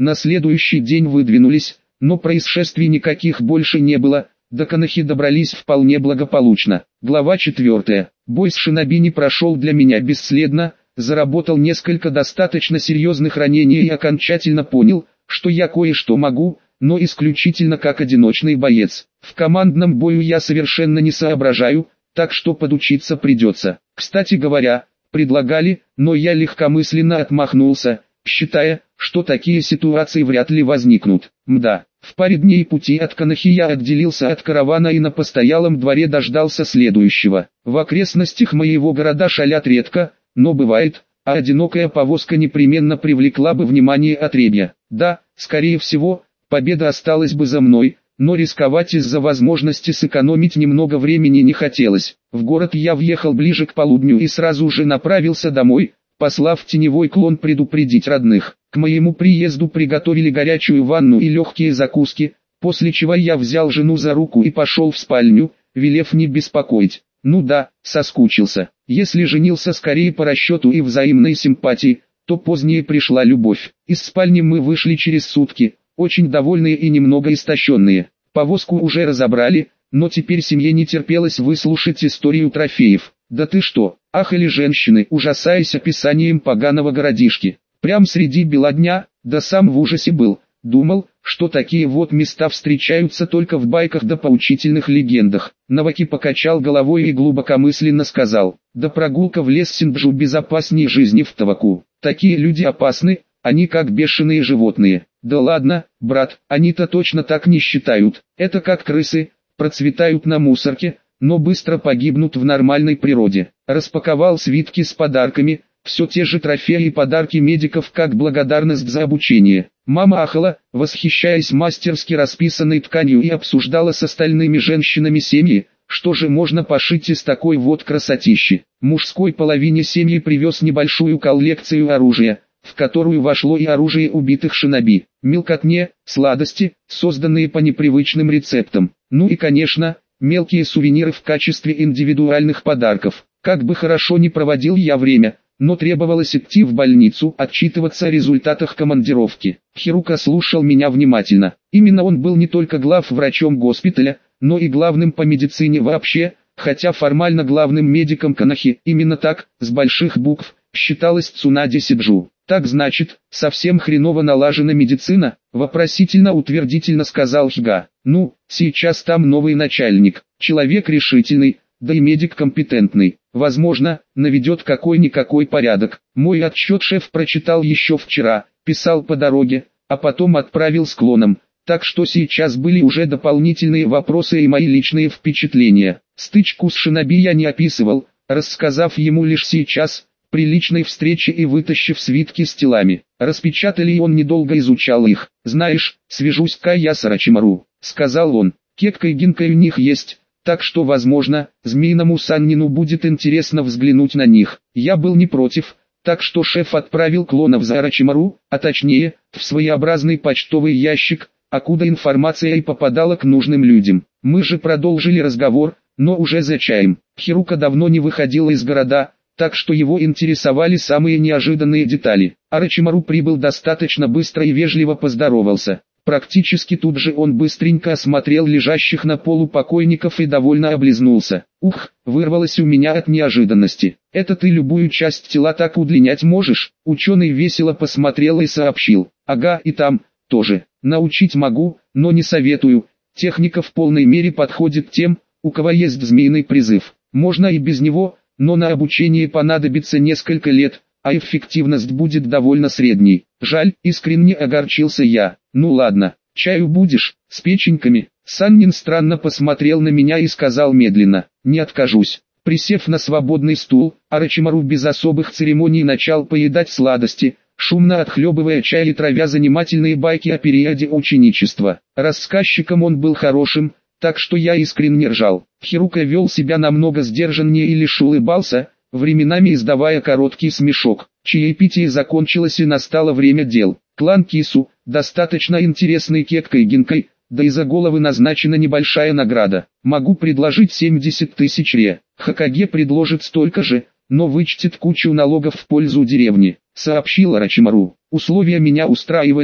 На следующий день выдвинулись, но происшествий никаких больше не было, до Канахи добрались вполне благополучно. Глава 4. Бой с шиноби не прошел для меня бесследно, заработал несколько достаточно серьезных ранений и окончательно понял, что я кое-что могу, но исключительно как одиночный боец. В командном бою я совершенно не соображаю, так что подучиться придется. Кстати говоря, предлагали, но я легкомысленно отмахнулся, считая, что такие ситуации вряд ли возникнут. Мда. В паре дней пути от Канахи я отделился от каравана и на постоялом дворе дождался следующего. В окрестностях моего города шалят редко, но бывает, а одинокая повозка непременно привлекла бы внимание отребья. Да, скорее всего, победа осталась бы за мной, но рисковать из-за возможности сэкономить немного времени не хотелось. В город я въехал ближе к полудню и сразу же направился домой, послав теневой клон предупредить родных. К моему приезду приготовили горячую ванну и легкие закуски, после чего я взял жену за руку и пошел в спальню, велев не беспокоить. Ну да, соскучился. Если женился скорее по расчету и взаимной симпатии, то позднее пришла любовь. Из спальни мы вышли через сутки, очень довольные и немного истощенные. Повозку уже разобрали, но теперь семье не терпелось выслушать историю трофеев. Да ты что, ахали женщины, ужасаясь описанием поганого городишки. Прям среди бела дня, да сам в ужасе был. Думал, что такие вот места встречаются только в байках да поучительных легендах. Наваки покачал головой и глубокомысленно сказал: да прогулка в лес Синджу безопаснее жизни в Таваку. Такие люди опасны, они как бешеные животные. Да ладно, брат, они-то точно так не считают. Это как крысы, процветают на мусорке, но быстро погибнут в нормальной природе. Распаковал свитки с подарками, все те же трофеи и подарки медиков как благодарность за обучение. Мама ахала, восхищаясь мастерски расписанной тканью, и обсуждала с остальными женщинами семьи, что же можно пошить из такой вот красотищи. Мужской половине семьи привез небольшую коллекцию оружия, в которую вошло и оружие убитых шиноби, мелкотне, сладости, созданные по непривычным рецептам. Ну и конечно, мелкие сувениры в качестве индивидуальных подарков. Как бы хорошо ни проводил я время, но требовалось идти в больницу, отчитываться о результатах командировки. Хирука слушал меня внимательно. Именно он был не только главврачом госпиталя, но и главным по медицине вообще, хотя формально главным медиком Канахи, именно так, с больших букв, считалось Цунаде Сиджу. Так значит, совсем хреново налажена медицина, вопросительно-утвердительно сказал Хига. Ну, сейчас там новый начальник, человек решительный, да и медик компетентный. Возможно, наведет какой-никакой порядок. Мой отчет шеф прочитал еще вчера, писал по дороге, а потом отправил с клоном. Так что сейчас были уже дополнительные вопросы и мои личные впечатления. Стычку с шиноби я не описывал, рассказав ему лишь сейчас, при личной встрече и вытащив свитки с телами. Распечатали, и он недолго изучал их. «Знаешь, свяжусь-ка я с Орочимару», — сказал он. «Кетка и Гинка у них есть, так что, возможно, Змеиному Саннину будет интересно взглянуть на них». Я был не против, так что шеф отправил клонов за Орочимару, а точнее, в своеобразный почтовый ящик, откуда информация и попадала к нужным людям. Мы же продолжили разговор, но уже за чаем. Хирука давно не выходила из города, так что его интересовали самые неожиданные детали. Орочимару прибыл достаточно быстро и вежливо поздоровался. Практически тут же он быстренько осмотрел лежащих на полу покойников и довольно облизнулся. «Ух!» — вырвалось у меня от неожиданности. «Это ты любую часть тела так удлинять можешь?» Ученый весело посмотрел и сообщил. «Ага, и там, тоже. Научить могу, но не советую. Техника в полной мере подходит тем, у кого есть змеиный призыв. Можно и без него, но на обучение понадобится несколько лет, а эффективность будет довольно средней. Жаль», — искренне огорчился я. «Ну ладно, чаю будешь, с печеньками?» Саннин странно посмотрел на меня и сказал медленно: «Не откажусь». Присев на свободный стул, Орочимару без особых церемоний начал поедать сладости, шумно отхлебывая чай и травя занимательные байки о периоде ученичества. Рассказчиком он был хорошим, так что я искренне ржал. Хирука вел себя намного сдержаннее и лишь улыбался, временами издавая короткий смешок. Чаепитие закончилось и настало время дел. Клан Кису, достаточно интересный Кеткой и Гинкой, да и за головы назначена небольшая награда. Могу предложить 70 тысяч ре. Хокаге предложит столько же, но вычтет кучу налогов в пользу деревни, сообщил Орочимару. Условия меня устраивали,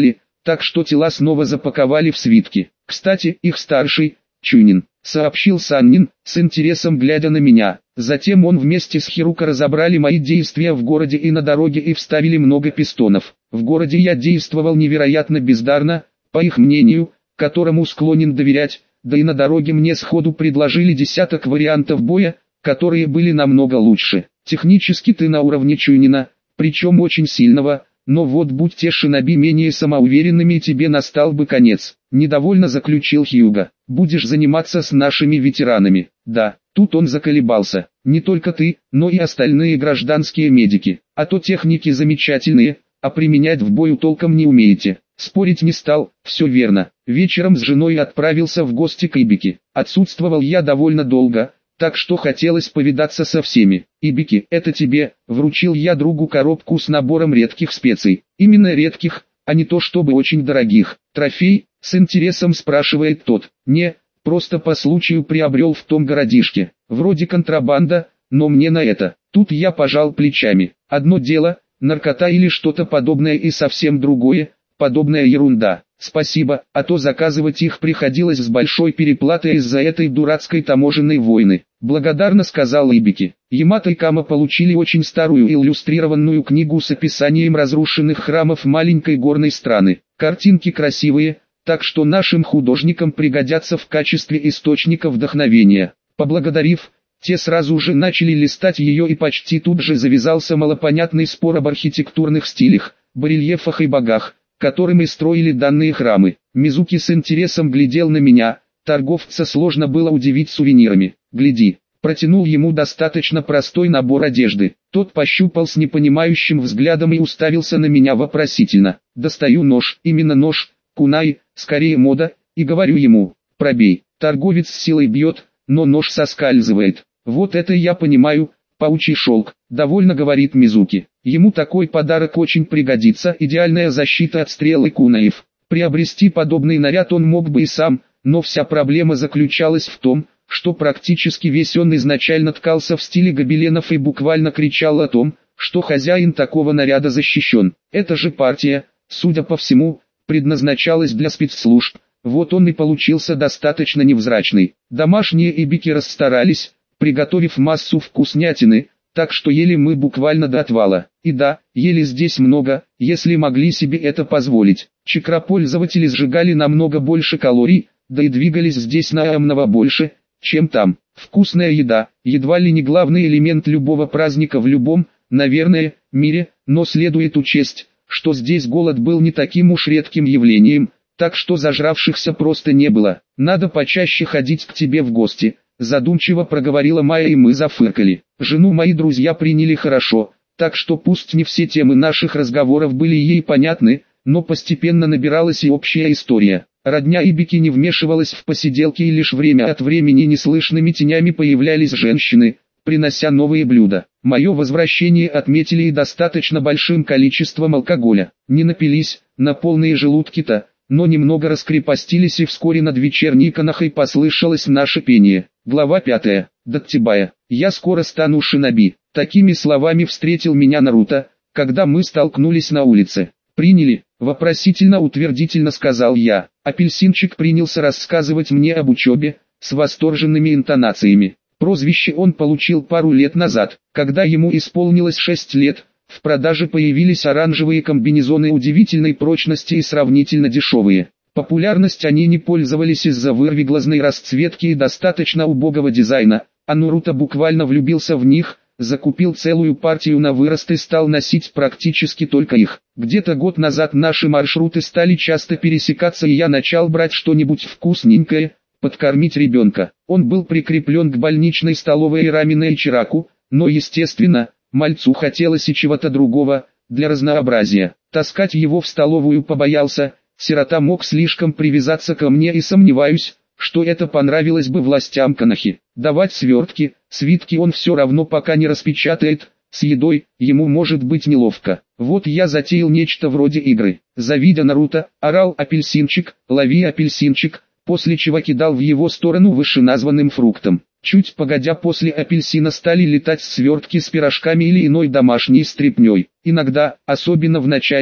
так что тела снова запаковали в свитки. Кстати, их старший, Чунин, сообщил Саннин, с интересом глядя на меня. Затем он вместе с Хирука разобрали мои действия в городе и на дороге и вставили много пистонов. В городе я действовал невероятно бездарно, по их мнению, которому склонен доверять, да и на дороге мне сходу предложили десяток вариантов боя, которые были намного лучше. Технически ты на уровне Чунина, причем очень сильного, но вот будь те шиноби менее самоуверенными, тебе настал бы конец. Недовольно заключил Хьюго. Будешь заниматься с нашими ветеранами. Да, тут он заколебался. Не только ты, но и остальные гражданские медики. А то техники замечательные, а применять в бою толком не умеете. Спорить не стал, все верно. Вечером с женой отправился в гости к Ибике. Отсутствовал я довольно долго, так что хотелось повидаться со всеми. «Ибики, это тебе», вручил я другу коробку с набором редких специй. Именно редких, а не то чтобы очень дорогих. «Трофей?» — с интересом спрашивает тот. «Не, просто по случаю приобрел в том городишке. Вроде контрабанда, но мне на это». Тут я пожал плечами. Одно дело, наркота или что-то подобное, и совсем другое, подобная ерунда. Спасибо, а то заказывать их приходилось с большой переплатой из-за этой дурацкой таможенной войны. Благодарно сказал Ибики. Ямато и Кама получили очень старую иллюстрированную книгу с описанием разрушенных храмов маленькой горной страны. Картинки красивые, так что нашим художникам пригодятся в качестве источника вдохновения. Поблагодарив, те сразу же начали листать ее, и почти тут же завязался малопонятный спор об архитектурных стилях, барельефах и богах, которыми строили данные храмы. Мизуки с интересом глядел на меня, торговца сложно было удивить сувенирами. «Гляди», протянул ему достаточно простой набор одежды. Тот пощупал с непонимающим взглядом и уставился на меня вопросительно. Достаю нож, именно нож, кунай, скорее мода, и говорю ему: «Пробей». Торговец с силой бьет, но нож соскальзывает. «Вот это я понимаю, паучий шелк», довольно говорит Мизуки. Ему такой подарок очень пригодится, идеальная защита от стрел и кунаев. Приобрести подобный наряд он мог бы и сам, но вся проблема заключалась в том, что практически весь он изначально ткался в стиле гобеленов и буквально кричал о том, что хозяин такого наряда защищен. Эта же партия, судя по всему, предназначалась для спецслужб, вот он и получился достаточно невзрачный. Домашние Ибики расстарались, приготовив массу вкуснятины, так что ели мы буквально до отвала. И да, ели здесь много, если могли себе это позволить. Чакропользователи сжигали намного больше калорий, да и двигались здесь намного больше, чем там. Вкусная еда, едва ли не главный элемент любого праздника в любом, наверное, мире, но следует учесть, что здесь голод был не таким уж редким явлением, так что зажравшихся просто не было. «Надо почаще ходить к тебе в гости», задумчиво проговорила Майя, и мы зафыркали. Жену мои друзья приняли хорошо, так что пусть не все темы наших разговоров были ей понятны, но постепенно набиралась и общая история. Родня Ибики не вмешивалась в посиделки, и лишь время от времени неслышными тенями появлялись женщины, принося новые блюда. Мое возвращение отметили и достаточно большим количеством алкоголя. Не напились, на полные желудки-то, но немного раскрепостились, и вскоре над вечерней канахой послышалось наше пение. Глава 5. Даттибая. «Я скоро стану шиноби». Такими словами встретил меня Наруто, когда мы столкнулись на улице. «Приняли?» — вопросительно-утвердительно сказал я. Апельсинчик принялся рассказывать мне об учебе, с восторженными интонациями. Прозвище он получил пару лет назад, когда ему исполнилось 6 лет. В продаже появились оранжевые комбинезоны удивительной прочности и сравнительно дешевые. Популярность они не пользовались из-за вырвиглазной расцветки и достаточно убогого дизайна, а Наруто буквально влюбился в них, закупил целую партию на вырост и стал носить практически только их. Где-то год назад наши маршруты стали часто пересекаться, и я начал брать что-нибудь вкусненькое, подкормить ребенка. Он был прикреплен к больничной столовой и раменной чираку, но естественно, мальцу хотелось и чего-то другого, для разнообразия. Таскать его в столовую побоялся, сирота мог слишком привязаться ко мне, и сомневаюсь, что это понравилось бы властям Канахи. Давать свертки, свитки он все равно пока не распечатает, с едой ему может быть неловко. Вот я затеял нечто вроде игры. Завидя Наруто, орал: «Апельсинчик, лови апельсинчик», после чего кидал в его сторону вышеназванным фруктом. Чуть погодя, после апельсина стали летать свертки с пирожками или иной домашней стряпней. Иногда, особенно в начале,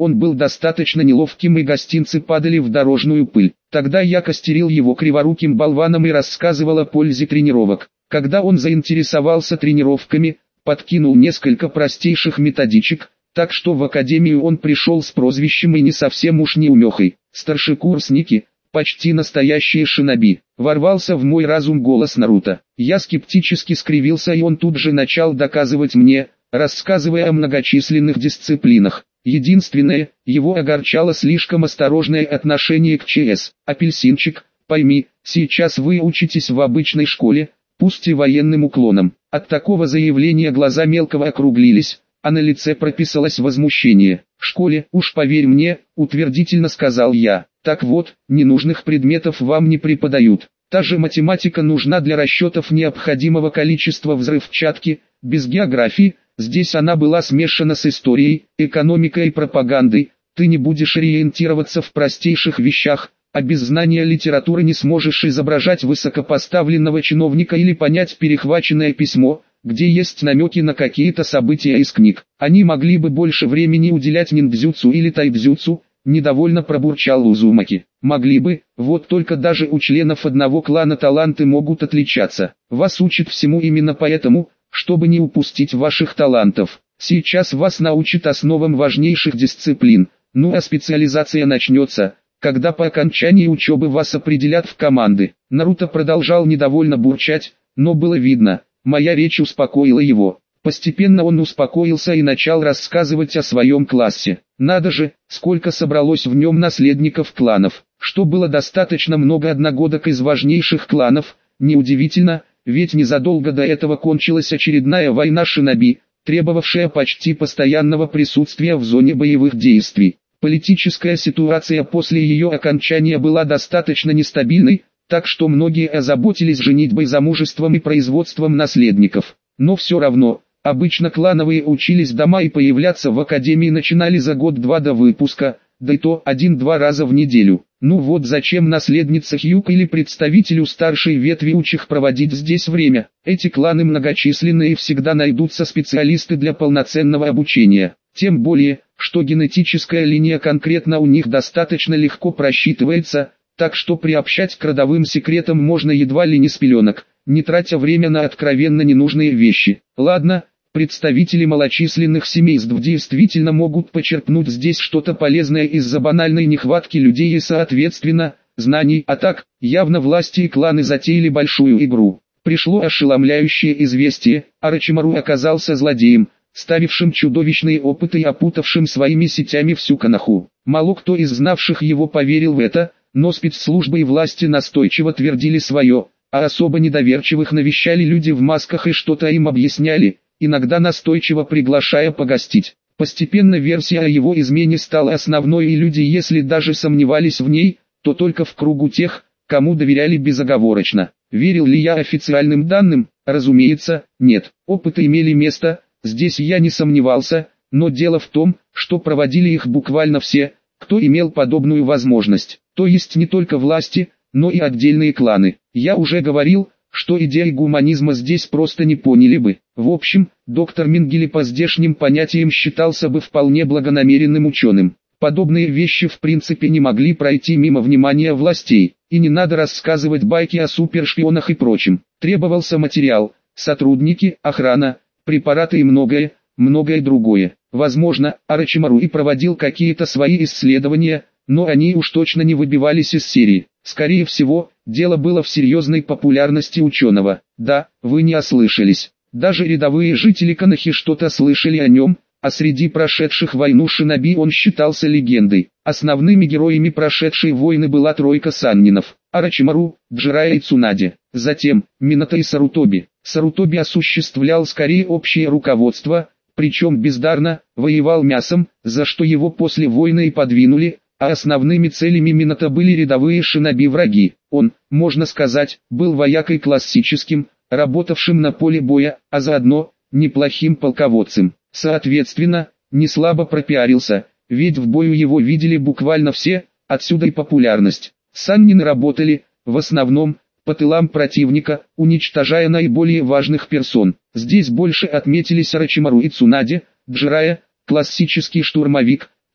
Он был достаточно неловким и гостинцы падали в дорожную пыль. Тогда я костерил его криворуким болваном и рассказывал о пользе тренировок. Когда он заинтересовался тренировками, подкинул несколько простейших методичек, так что в академию он пришел с прозвищем и не совсем уж неумехой. Старшекурсники, почти настоящие шиноби. Ворвался в мой разум голос Наруто. Я скептически скривился, и он тут же начал доказывать мне, рассказывая о многочисленных дисциплинах. Единственное, его огорчало слишком осторожное отношение к ЧС. Апельсинчик, пойми, сейчас вы учитесь в обычной школе, пусть и военным уклоном. От такого заявления глаза мелкого округлились, а на лице прописалось возмущение. «Школе, уж поверь мне», — утвердительно сказал я. «Так вот, ненужных предметов вам не преподают. Та же математика нужна для расчетов необходимого количества взрывчатки, без географии, здесь она была смешана с историей, экономикой и пропагандой, ты не будешь ориентироваться в простейших вещах, а без знания литературы не сможешь изображать высокопоставленного чиновника или понять перехваченное письмо, где есть намеки на какие-то события из книг. Они могли бы больше времени уделять ниндзюцу или тайбзюцу», — недовольно пробурчал Узумаки. «Могли бы, вот только даже у членов одного клана таланты могут отличаться. Вас учат всему именно поэтому, чтобы не упустить ваших талантов. Сейчас вас научат основам важнейших дисциплин, ну а специализация начнется, когда по окончании учебы вас определят в команды». Наруто продолжал недовольно бурчать, но было видно, моя речь успокоила его. Постепенно он успокоился и начал рассказывать о своем классе. Надо же, сколько собралось в нем наследников кланов, что было достаточно много одногодок из важнейших кланов. Неудивительно, ведь незадолго до этого кончилась очередная война шиноби, требовавшая почти постоянного присутствия в зоне боевых действий. Политическая ситуация после ее окончания была достаточно нестабильной, так что многие озаботились женитьбой, замужеством и производством наследников. Но все равно, обычно клановые учились дома и появляться в академии начинали за год-два до выпуска, да и то 1-2 раза в неделю. Ну вот зачем наследнице Хьюк или представителю старшей ветви учих проводить здесь время? Эти кланы многочисленные и всегда найдутся специалисты для полноценного обучения. Тем более, что генетическая линия конкретно у них достаточно легко просчитывается, так что приобщать к родовым секретам можно едва ли не с пеленок, не тратя время на откровенно ненужные вещи. Ладно, представители малочисленных семейств действительно могут почерпнуть здесь что-то полезное из-за банальной нехватки людей и соответственно, знаний, а так, явно власти и кланы затеяли большую игру. Пришло ошеломляющее известие, Орочимару оказался злодеем, ставившим чудовищные опыты и опутавшим своими сетями всю Коноху. Мало кто из знавших его поверил в это, но спецслужбы и власти настойчиво твердили свое, а особо недоверчивых навещали люди в масках и что-то им объясняли, иногда настойчиво приглашая погостить. Постепенно версия о его измене стала основной, и люди, если даже сомневались в ней, то только в кругу тех, кому доверяли безоговорочно. Верил ли я официальным данным? Разумеется, нет. Опыты имели место, здесь я не сомневался, но дело в том, что проводили их буквально все, кто имел подобную возможность. То есть не только власти, но и отдельные кланы. Я уже говорил, что идеи гуманизма здесь просто не поняли бы. В общем, доктор Менгеле по здешним понятиям считался бы вполне благонамеренным ученым. Подобные вещи в принципе не могли пройти мимо внимания властей. И не надо рассказывать байки о супершпионах и прочем. Требовался материал, сотрудники, охрана, препараты и многое другое. Возможно, Орочимару и проводил какие-то свои исследования, но они уж точно не выбивались из серии. Скорее всего, дело было в серьезной популярности ученого. Да, вы не ослышались. Даже рядовые жители Конохи что-то слышали о нем, а среди прошедших войну шиноби он считался легендой. Основными героями прошедшей войны была тройка саннинов: Орочимару, Джирайя и Цунаде. Затем, Минато и Сарутоби. Сарутоби осуществлял скорее общее руководство, причем бездарно, воевал мясом, за что его после войны и подвинули, а основными целями Минато были рядовые шиноби-враги. Он, можно сказать, был воякой классическим, работавшим на поле боя, а заодно, неплохим полководцем. Соответственно, не слабо пропиарился, ведь в бою его видели буквально все, отсюда и популярность. Саннины работали, в основном, по тылам противника, уничтожая наиболее важных персон. Здесь больше отметились Орочимару и Цунаде. Джирайя, классический штурмовик, к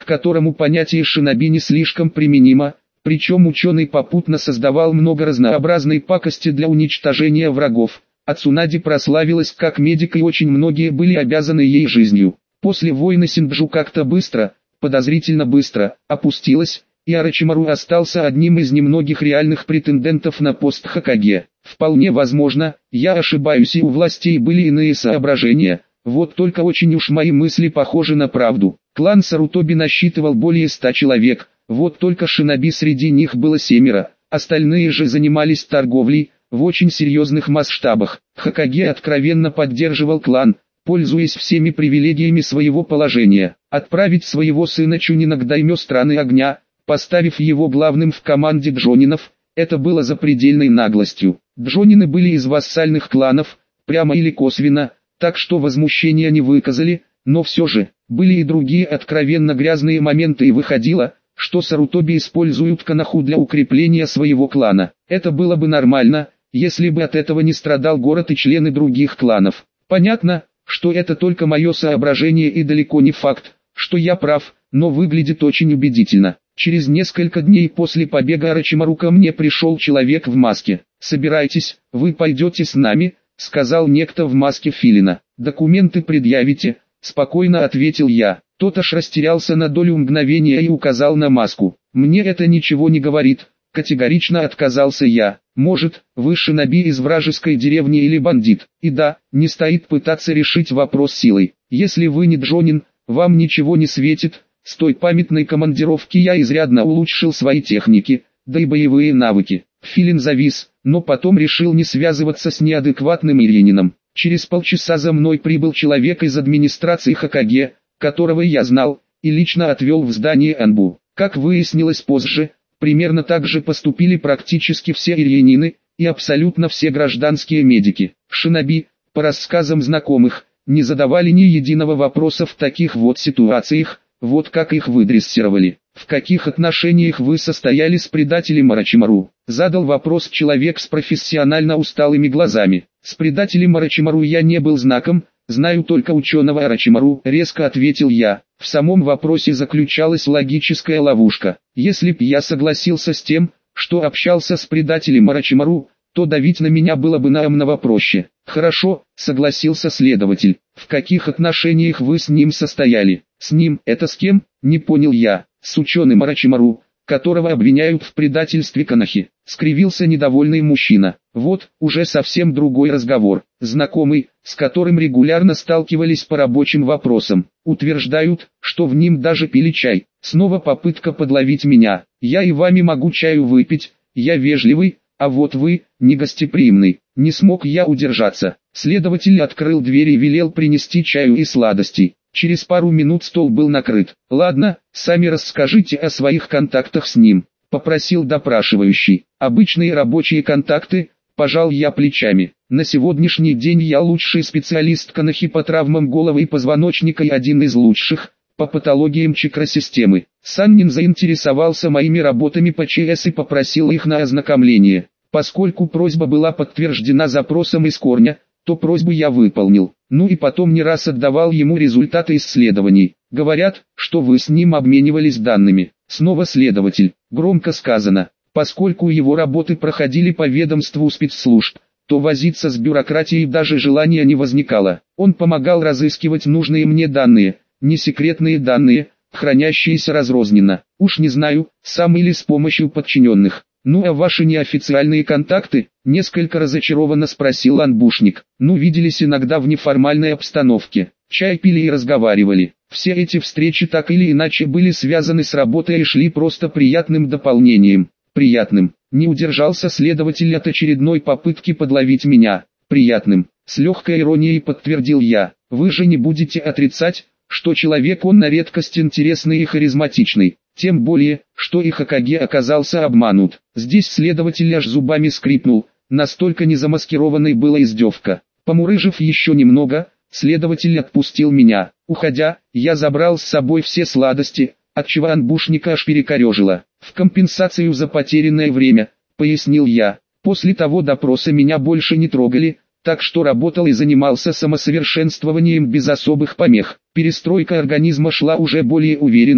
которому понятие шиноби не слишком применимо, причем ученый попутно создавал много разнообразной пакости для уничтожения врагов. А Цунади прославилась как медик, и очень многие были обязаны ей жизнью. После войны Синджу как-то быстро, подозрительно быстро, опустилась, и Орочимару остался одним из немногих реальных претендентов на пост Хокаге. Вполне возможно, я ошибаюсь, и у властей были иные соображения. Вот только очень уж мои мысли похожи на правду. Клан Сарутоби насчитывал более 100 человек, вот только шиноби среди них было 7, остальные же занимались торговлей в очень серьезных масштабах. Хокаге откровенно поддерживал клан, пользуясь всеми привилегиями своего положения. Отправить своего сына Чунина к даймё страны огня, поставив его главным в команде джонинов, это было запредельной наглостью. Джонины были из вассальных кланов, прямо или косвенно, так что возмущения не выказали, но все же, были и другие откровенно грязные моменты, и выходило, что Сарутоби используют Коноху для укрепления своего клана. Это было бы нормально, если бы от этого не страдал город и члены других кланов. Понятно, что это только мое соображение и далеко не факт, что я прав, но выглядит очень убедительно. Через несколько дней после побега Орочимару ко мне пришел человек в маске. «Собирайтесь, вы пойдете с нами», — сказал некто в маске филина. «Документы предъявите», — спокойно ответил я. Тот аж растерялся на долю мгновения и указал на маску. «Мне это ничего не говорит», — категорично отказался я. «Может, вы шиноби из вражеской деревни или бандит. И да, не стоит пытаться решить вопрос силой. Если вы не джонин, вам ничего не светит». С той памятной командировки я изрядно улучшил свои техники, да и боевые навыки. Филин завис, но потом решил не связываться с неадекватным иренином. Через полчаса за мной прибыл человек из администрации Хокаге, которого я знал, и лично отвел в здание Анбу. Как выяснилось позже, примерно так же поступили практически все иренины и абсолютно все гражданские медики. Шиноби, по рассказам знакомых, не задавали ни единого вопроса в таких вот ситуациях. Вот как их выдрессировали. «В каких отношениях вы состояли с предателем Орочимару?» Задал вопрос человек с профессионально усталыми глазами. «С предателем Орочимару я не был знаком, знаю только ученого Орочимару», резко ответил я. В самом вопросе заключалась логическая ловушка. Если б я согласился с тем, что общался с предателем Орочимару, то давить на меня было бы намного проще. «Хорошо», — согласился следователь. «В каких отношениях вы с ним состояли?» «С ним, это с кем?» — не понял я. «С ученым Орочимару, которого обвиняют в предательстве Конохи», — скривился недовольный мужчина. «Вот, уже совсем другой разговор. Знакомый, с которым регулярно сталкивались по рабочим вопросам, утверждают, что в ним даже пили чай. Снова попытка подловить меня. Я и вами могу чаю выпить, я вежливый, а вот вы, негостеприимный». Не смог я удержаться. Следователь открыл дверь и велел принести чаю и сладостей. Через пару минут стол был накрыт. «Ладно, сами расскажите о своих контактах с ним», — попросил допрашивающий. «Обычные рабочие контакты», — пожал я плечами. «На сегодняшний день я лучший специалист Конохи по травмам головы и позвоночника и один из лучших по патологиям чакросистемы». Саннин заинтересовался моими работами по ЧС и попросил их на ознакомление. Поскольку просьба была подтверждена запросом из корня, то просьбу я выполнил. Ну и потом не раз отдавал ему результаты исследований. «Говорят, что вы с ним обменивались данными». Снова следователь. Громко сказано. Поскольку его работы проходили по ведомству спецслужб, то возиться с бюрократией даже желания не возникало. Он помогал разыскивать нужные мне данные, не секретные данные, хранящиеся разрозненно. Уж не знаю, сам или с помощью подчиненных. «Ну а ваши неофициальные контакты?» — несколько разочарованно спросил анбушник. «Ну, виделись иногда в неформальной обстановке, чай пили и разговаривали. Все эти встречи так или иначе были связаны с работой и шли просто приятным дополнением». «Приятным?» — не удержался следователь от очередной попытки подловить меня. «Приятным», — с легкой иронией подтвердил я. «Вы же не будете отрицать, что человек он на редкость интересный и харизматичный. Тем более, что и Хокаге оказался обманут». Здесь следователь аж зубами скрипнул, настолько незамаскированной была издевка. Помурыжив еще немного, следователь отпустил меня. Уходя, я забрал с собой все сладости, отчего анбушника аж перекорежило. «В компенсацию за потерянное время», — пояснил я. «После того допроса меня больше не трогали, так что работал и занимался самосовершенствованием без особых помех. Перестройка организма шла уже более уверенно,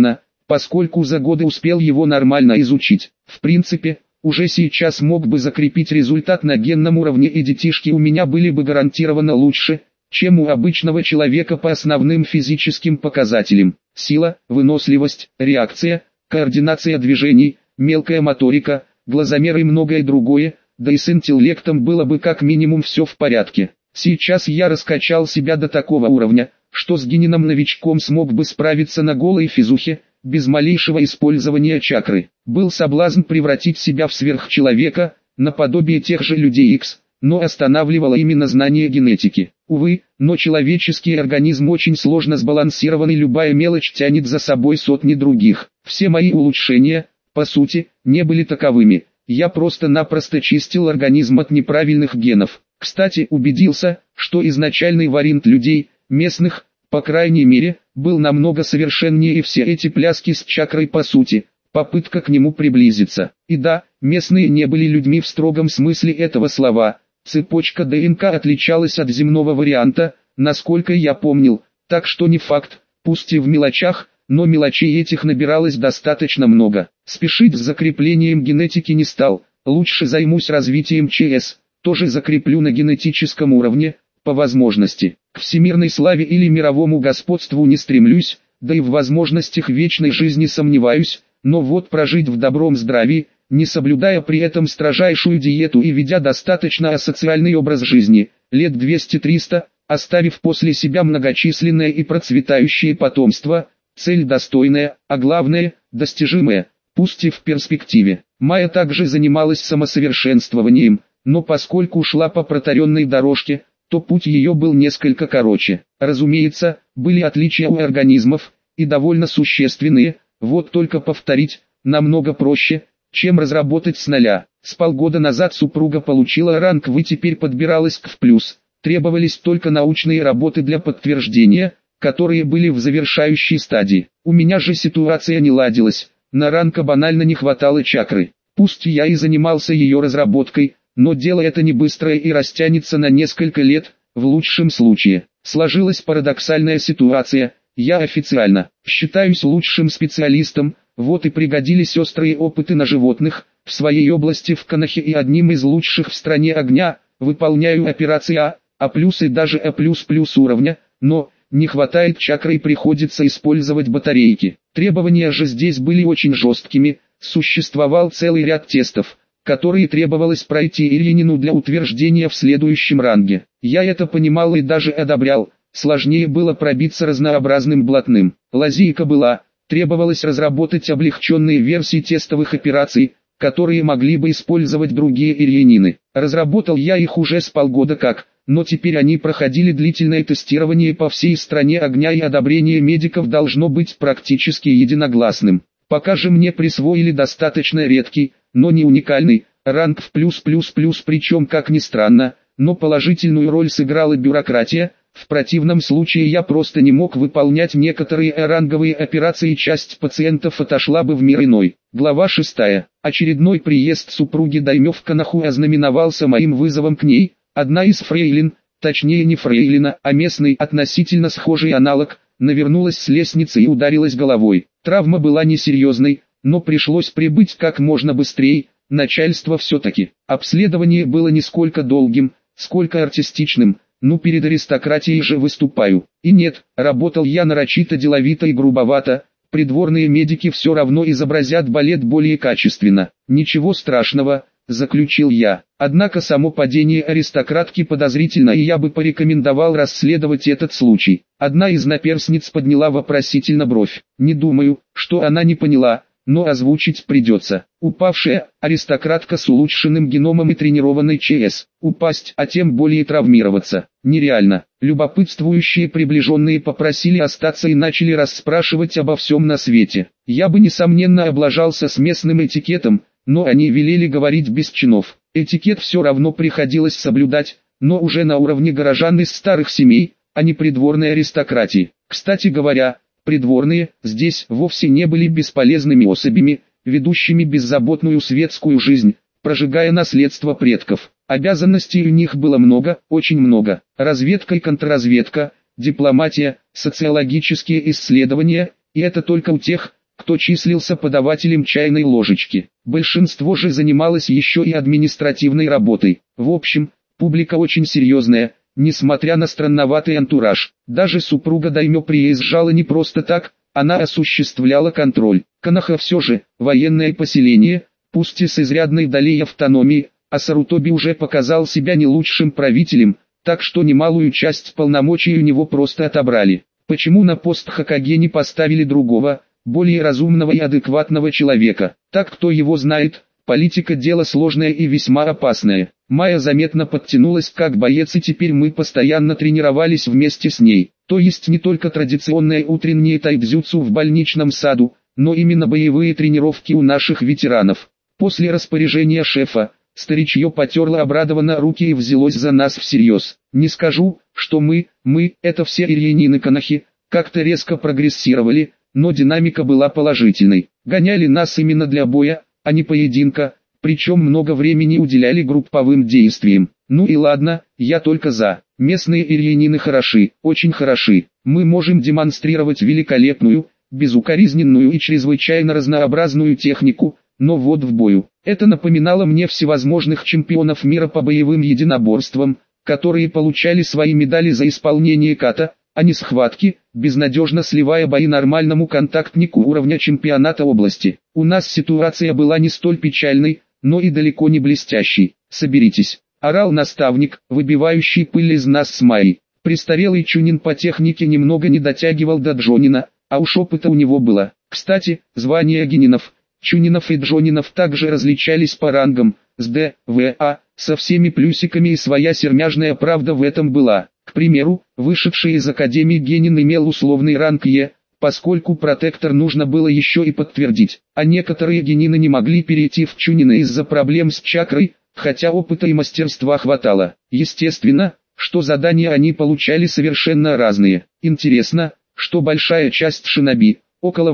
поскольку за годы успел его нормально изучить. В принципе, уже сейчас мог бы закрепить результат на генном уровне, и детишки у меня были бы гарантированно лучше, чем у обычного человека по основным физическим показателям: сила, выносливость, реакция, координация движений, мелкая моторика, глазомер и многое другое, да и с интеллектом было бы как минимум все в порядке. Сейчас я раскачал себя до такого уровня, что с Гениным новичком смог бы справиться на голой физухе, без малейшего использования чакры. Был соблазн превратить себя в сверхчеловека, наподобие тех же людей X, но останавливало именно знание генетики. Увы, но человеческий организм очень сложно сбалансирован, и любая мелочь тянет за собой сотни других. Все мои улучшения, по сути, не были таковыми. Я просто-напросто чистил организм от неправильных генов. Кстати, убедился, что изначальный вариант людей, местных, по крайней мере, был намного совершеннее, и все эти пляски с чакрой по сути, попытка к нему приблизиться. И да, местные не были людьми в строгом смысле этого слова. Цепочка ДНК отличалась от земного варианта, насколько я помнил, так что не факт, пусть и в мелочах, но мелочей этих набиралось достаточно много. Спешить с закреплением генетики не стал, лучше займусь развитием ЧС, тоже закреплю на генетическом уровне, по возможности. К всемирной славе или мировому господству не стремлюсь, да и в возможностях вечной жизни сомневаюсь, но вот прожить в добром здравии, не соблюдая при этом строжайшую диету и ведя достаточно асоциальный образ жизни, лет 200-300, оставив после себя многочисленное и процветающее потомство, цель достойная, а главное, достижимая, пусть и в перспективе. Майя также занималась самосовершенствованием, но поскольку шла по протаренной дорожке, то путь ее был несколько короче. Разумеется, были отличия у организмов, и довольно существенные, вот только повторить, намного проще, чем разработать с нуля. С полгода назад супруга получила ранг В и теперь подбиралась к В+. Требовались только научные работы для подтверждения, которые были в завершающей стадии. У меня же ситуация не ладилась, на ранга банально не хватало чакры. Пусть я и занимался ее разработкой, но дело это не быстрое и растянется на несколько лет, в лучшем случае. Сложилась парадоксальная ситуация, я официально считаюсь лучшим специалистом, вот и пригодились острые опыты на животных, в своей области в Канахе и одним из лучших в стране огня, выполняю операции А+, и даже А++ уровня, но не хватает чакры и приходится использовать батарейки. Требования же здесь были очень жесткими, существовал целый ряд тестов, которые требовалось пройти Ильинину для утверждения в следующем ранге. Я это понимал и даже одобрял, сложнее было пробиться разнообразным блатным. Лазейка была, требовалось разработать облегченные версии тестовых операций, которые могли бы использовать другие Ильинины. Разработал я их уже с полгода как, но теперь они проходили длительное тестирование по всей стране огня, и одобрение медиков должно быть практически единогласным. Пока же мне присвоили достаточно редкий, но не уникальный, ранг в +++, причем, как ни странно, но положительную роль сыграла бюрократия. В противном случае я просто не мог выполнять некоторые ранговые операции, часть пациентов отошла бы в мир иной. Глава 6. Очередной приезд супруги Даймё в Канаху ознаменовался моим вызовом к ней. Одна из фрейлин, точнее не фрейлина, а местный относительно схожий аналог, навернулась с лестницы и ударилась головой. Травма была несерьезной, но пришлось прибыть как можно быстрее. Начальство все-таки. Обследование было не сколько долгим, сколько артистичным. Ну, перед аристократией же выступаю. И нет, работал я нарочито деловито и грубовато. Придворные медики все равно изобразят балет более качественно. Ничего страшного, заключил я. Однако само падение аристократки подозрительно, и я бы порекомендовал расследовать этот случай. Одна из наперсниц подняла вопросительно бровь. Не думаю, что она не поняла, но озвучить придется. Упавшая аристократка с улучшенным геномом и тренированной ЧС. Упасть, а тем более травмироваться, нереально. Любопытствующие приближенные попросили остаться и начали расспрашивать обо всем на свете. Я бы несомненно облажался с местным этикетом, но они велели говорить без чинов. Этикет все равно приходилось соблюдать, но уже на уровне горожан из старых семей, а не придворной аристократии. Кстати говоря, придворные здесь вовсе не были бесполезными особями, ведущими беззаботную светскую жизнь, прожигая наследство предков. Обязанностей у них было много, очень много. Разведка и контрразведка, дипломатия, социологические исследования, и это только у тех, кто числился подавателем чайной ложечки. Большинство же занималось еще и административной работой. В общем, публика очень серьезная, несмотря на странноватый антураж. Даже супруга даймё приезжала не просто так, она осуществляла контроль. Коноха все же военное поселение, пусть и с изрядной долей автономии, а Сарутоби уже показал себя не лучшим правителем, так что немалую часть полномочий у него просто отобрали. Почему на пост Хокаге не поставили другого, более разумного и адекватного человека? Так кто его знает, политика дело сложное и весьма опасное. Майя заметно подтянулась как боец, и теперь мы постоянно тренировались вместе с ней. То есть не только традиционные утренние тайцзюцу в больничном саду, но именно боевые тренировки у наших ветеранов. После распоряжения шефа, старичье потерло обрадованно руки и взялось за нас всерьез. Не скажу, что мы, это все ирьянины Конохи, как-то резко прогрессировали, но динамика была положительной. Гоняли нас именно для боя, а не поединка, причем много времени уделяли групповым действиям. Ну и ладно, я только за. Местные ирьянины хороши, очень хороши. Мы можем демонстрировать великолепную, безукоризненную и чрезвычайно разнообразную технику, но вот в бою. Это напоминало мне всевозможных чемпионов мира по боевым единоборствам, которые получали свои медали за исполнение ката, а не схватки, безнадежно сливая бои нормальному контактнику уровня чемпионата области. У нас ситуация была не столь печальной, но и далеко не блестящей. «Соберитесь», — орал наставник, выбивающий пыль из нас с Майей. Престарелый Чунин по технике немного не дотягивал до Джонина, а уж опыта у него было. Кстати, звания генинов, Чунинов и Джонинов также различались по рангам, с Д, В, А, со всеми плюсиками, и своя сермяжная правда в этом была. К примеру, вышедший из Академии генин имел условный ранг Е, поскольку протектор нужно было еще и подтвердить, а некоторые генины не могли перейти в Чунина из-за проблем с чакрой, хотя опыта и мастерства хватало. Естественно, что задания они получали совершенно разные. Интересно, что большая часть шиноби, около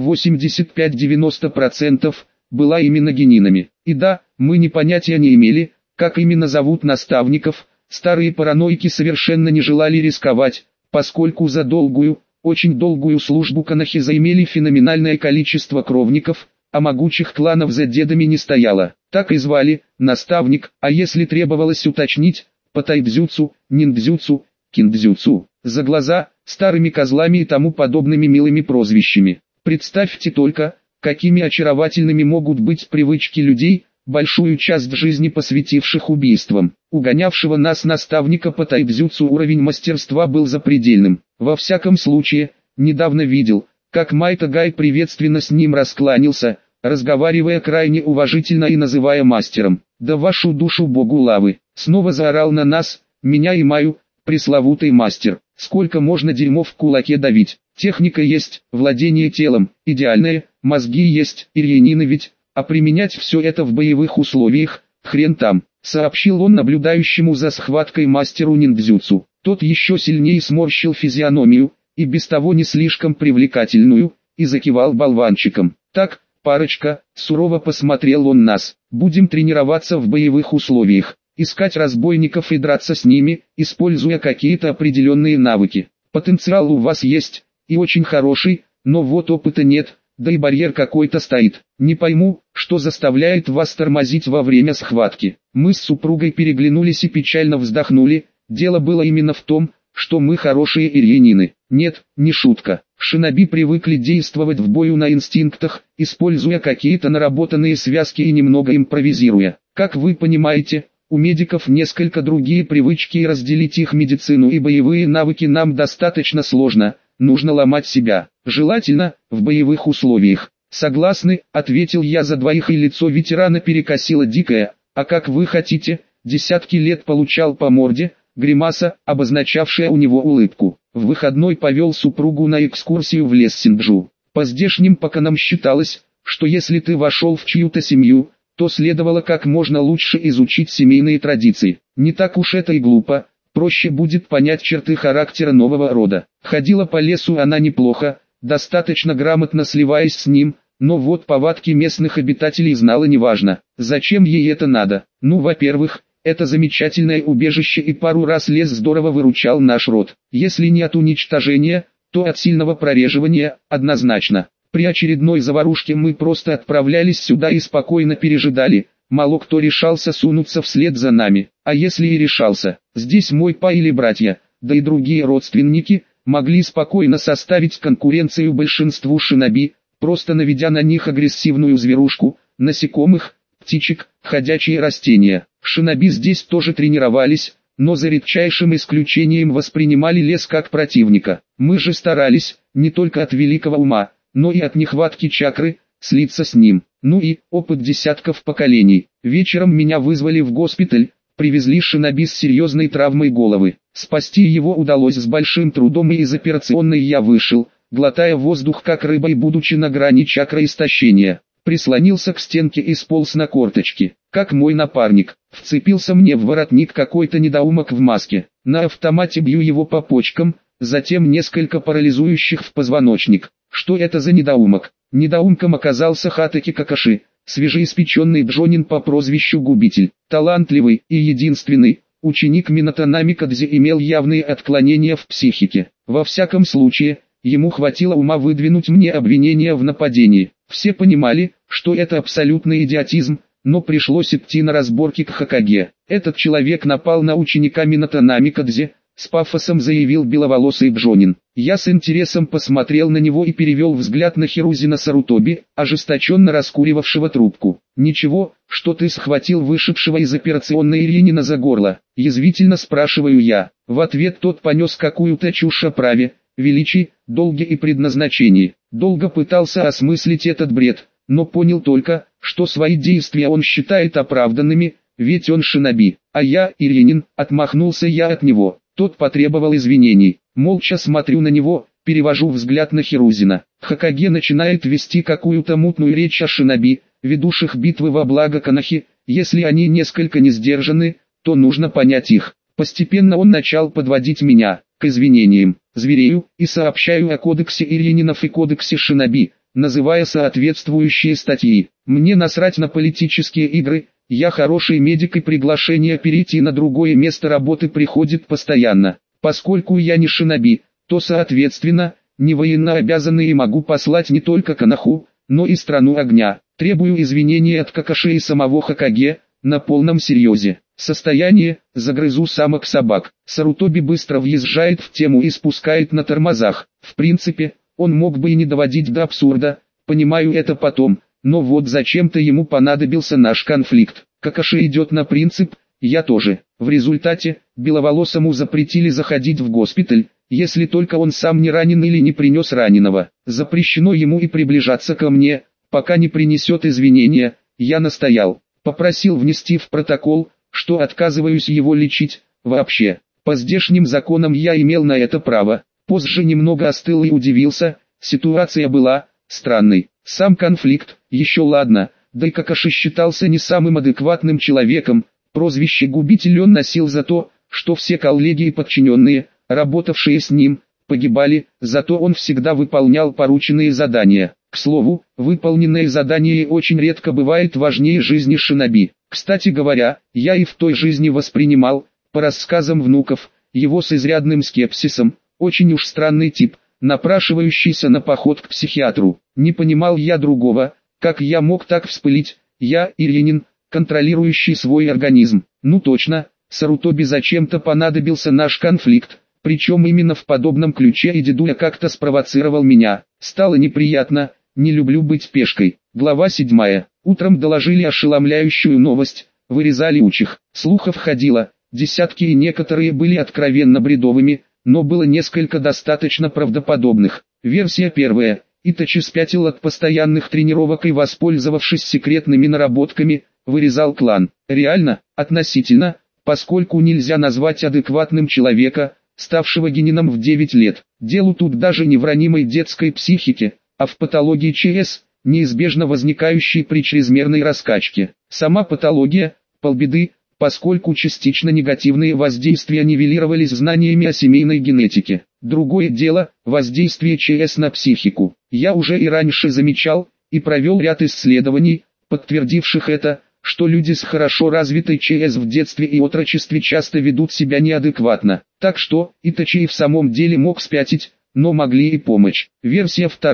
85-90%, была именно генинами. И да, мы ни понятия не имели, как именно зовут наставников. Старые параноики совершенно не желали рисковать, поскольку за долгую, очень долгую службу Конохи заимели феноменальное количество кровников, а могучих кланов за дедами не стояло. Так и звали, наставник, а если требовалось уточнить, по тайцзюцу, ниндзюцу, киндзюцу, за глаза, старыми козлами и тому подобными милыми прозвищами. Представьте только, какими очаровательными могут быть привычки людей, большую часть жизни посвятивших убийствам. У гонявшего нас наставника по тайцзюцу уровень мастерства был запредельным. Во всяком случае, недавно видел, как Майта Гай приветственно с ним раскланялся, разговаривая крайне уважительно и называя мастером. «Да вашу душу богу лавы!» Снова заорал на нас, меня и Майю, пресловутый мастер. Сколько можно дерьмо в кулаке давить? Техника есть, владение телом, идеальное, мозги есть, ирьянины ведь, а применять все это в боевых условиях, хрен там, сообщил он наблюдающему за схваткой мастеру ниндзюцу. Тот еще сильнее сморщил физиономию, и без того не слишком привлекательную, и закивал болванчиком. «Так, парочка», — сурово посмотрел он нас, — «будем тренироваться в боевых условиях, искать разбойников и драться с ними, используя какие-то определенные навыки. Потенциал у вас есть, и очень хороший, но вот опыта нет, да и барьер какой-то стоит. Не пойму, что заставляет вас тормозить во время схватки». Мы с супругой переглянулись и печально вздохнули. Дело было именно в том, что мы хорошие ирьянины. Нет, не шутка. Шиноби привыкли действовать в бою на инстинктах, используя какие-то наработанные связки и немного импровизируя. Как вы понимаете, у медиков несколько другие привычки, и разделить их медицину и боевые навыки нам достаточно сложно, нужно ломать себя. Желательно, в боевых условиях. «Согласны», — ответил я за двоих, и лицо ветерана перекосило дикое. «А как вы хотите?» Десятки лет получал по морде, гримаса, обозначавшая у него улыбку. В выходной повел супругу на экскурсию в лес Синджу. По здешним поканам считалось, что если ты вошел в чью-то семью, то следовало как можно лучше изучить семейные традиции. Не так уж это и глупо, проще будет понять черты характера нового рода. Ходила по лесу она неплохо, достаточно грамотно сливаясь с ним, но вот повадки местных обитателей знала неважно. Зачем ей это надо? Ну, во-первых, это замечательное убежище, и пару раз лес здорово выручал наш род. Если не от уничтожения, то от сильного прореживания, однозначно. При очередной заварушке мы просто отправлялись сюда и спокойно пережидали. Мало кто решался сунуться вслед за нами, а если и решался, здесь мой па или братья, да и другие родственники, могли спокойно составить конкуренцию большинству шиноби, просто наведя на них агрессивную зверушку, насекомых, птичек, ходячие растения. Шиноби здесь тоже тренировались, но за редчайшим исключением воспринимали лес как противника. Мы же старались, не только от великого ума, но и от нехватки чакры, слиться с ним. Ну и опыт десятков поколений. Вечером меня вызвали в госпиталь, привезли шиноби с серьезной травмой головы. Спасти его удалось с большим трудом, и из операционной я вышел, глотая воздух как рыба и будучи на грани чакроистощения. Прислонился к стенке и сполз на корточки, как мой напарник. Вцепился мне в воротник какой-то недоумок в маске. На автомате бью его по почкам, затем несколько парализующих в позвоночник. Что это за недоумок? Недоумком оказался Хатаки Какаши, свежеиспеченный джонин по прозвищу Губитель. Талантливый и единственный ученик Минатанами Кадзи имел явные отклонения в психике. Во всяком случае, ему хватило ума выдвинуть мне обвинение в нападении. Все понимали, что это абсолютный идиотизм, но пришлось идти на разборки к Хокаге. Этот человек напал на ученика Минатанами Кадзи, с пафосом заявил беловолосый джонин. Я с интересом посмотрел на него и перевел взгляд на Хирузина Сарутоби, ожесточенно раскуривавшего трубку. «Ничего, что ты схватил вышедшего из операционной Иринина за горло?» Язвительно спрашиваю я. В ответ тот понес какую-то чушь о праве, величии, долге и предназначении. Долго пытался осмыслить этот бред, но понял только, что свои действия он считает оправданными, ведь он шиноби. А я, Иринин, отмахнулся я от него. Тот потребовал извинений. Молча смотрю на него, перевожу взгляд на Хирузина. Хокаге начинает вести какую-то мутную речь о шиноби, ведущих битвы во благо Канахи. Если они несколько не сдержаны, то нужно понять их. Постепенно он начал подводить меня к извинениям. Зверею и сообщаю о кодексе Ирининов и кодексе шиноби, называя соответствующие статьи. Мне насрать на политические игры. Я хороший медик, и приглашение перейти на другое место работы приходит постоянно. Поскольку я не шиноби, то соответственно, не военнообязанный и могу послать не только Канаху, но и страну огня. Требую извинения от Какаши и самого Хокаге, на полном серьезе. Состояние, загрызу самок собак. Сарутоби быстро въезжает в тему и спускает на тормозах. В принципе, он мог бы и не доводить до абсурда, понимаю это потом. Но вот зачем-то ему понадобился наш конфликт. Какаши идет на принцип, я тоже. В результате, беловолосому запретили заходить в госпиталь, если только он сам не ранен или не принес раненого. Запрещено ему и приближаться ко мне, пока не принесет извинения. Я настоял. Попросил внести в протокол, что отказываюсь его лечить. Вообще, по здешним законам я имел на это право. Позже немного остыл и удивился, ситуация была странной. Сам конфликт, еще ладно, да и Какаши считался не самым адекватным человеком. Прозвище «Губитель» он носил за то, что все коллеги и подчиненные, работавшие с ним, погибали, зато он всегда выполнял порученные задания. К слову, выполненное задание очень редко бывает важнее жизни шиноби. Кстати говоря, я и в той жизни воспринимал, по рассказам внуков, его с изрядным скепсисом, очень уж странный тип, напрашивающийся на поход к психиатру. Не понимал я другого, как я мог так вспылить, я, Иринин, контролирующий свой организм. Ну точно, Сарутоби зачем-то понадобился наш конфликт, причем именно в подобном ключе, и дедуля как-то спровоцировал меня. Стало неприятно, не люблю быть пешкой. Глава 7. Утром доложили ошеломляющую новость, вырезали учих. Слухов ходило, десятки, и некоторые были откровенно бредовыми, но было несколько достаточно правдоподобных. Версия первая. Итачи спятил от постоянных тренировок и, воспользовавшись секретными наработками, вырезал клан. Реально, относительно, поскольку нельзя назвать адекватным человека, ставшего генином в 9 лет. Дело тут даже не в ранимой детской психике, а в патологии ЧС, неизбежно возникающей при чрезмерной раскачке. Сама патология – полбеды, поскольку частично негативные воздействия нивелировались знаниями о семейной генетике. Другое дело – воздействие ЧС на психику. Я уже и раньше замечал, и провел ряд исследований, подтвердивших это, что люди с хорошо развитой ЧС в детстве и отрочестве часто ведут себя неадекватно. Так что, Итачи и в самом деле мог спятить, но могли и помочь. Версия вторая.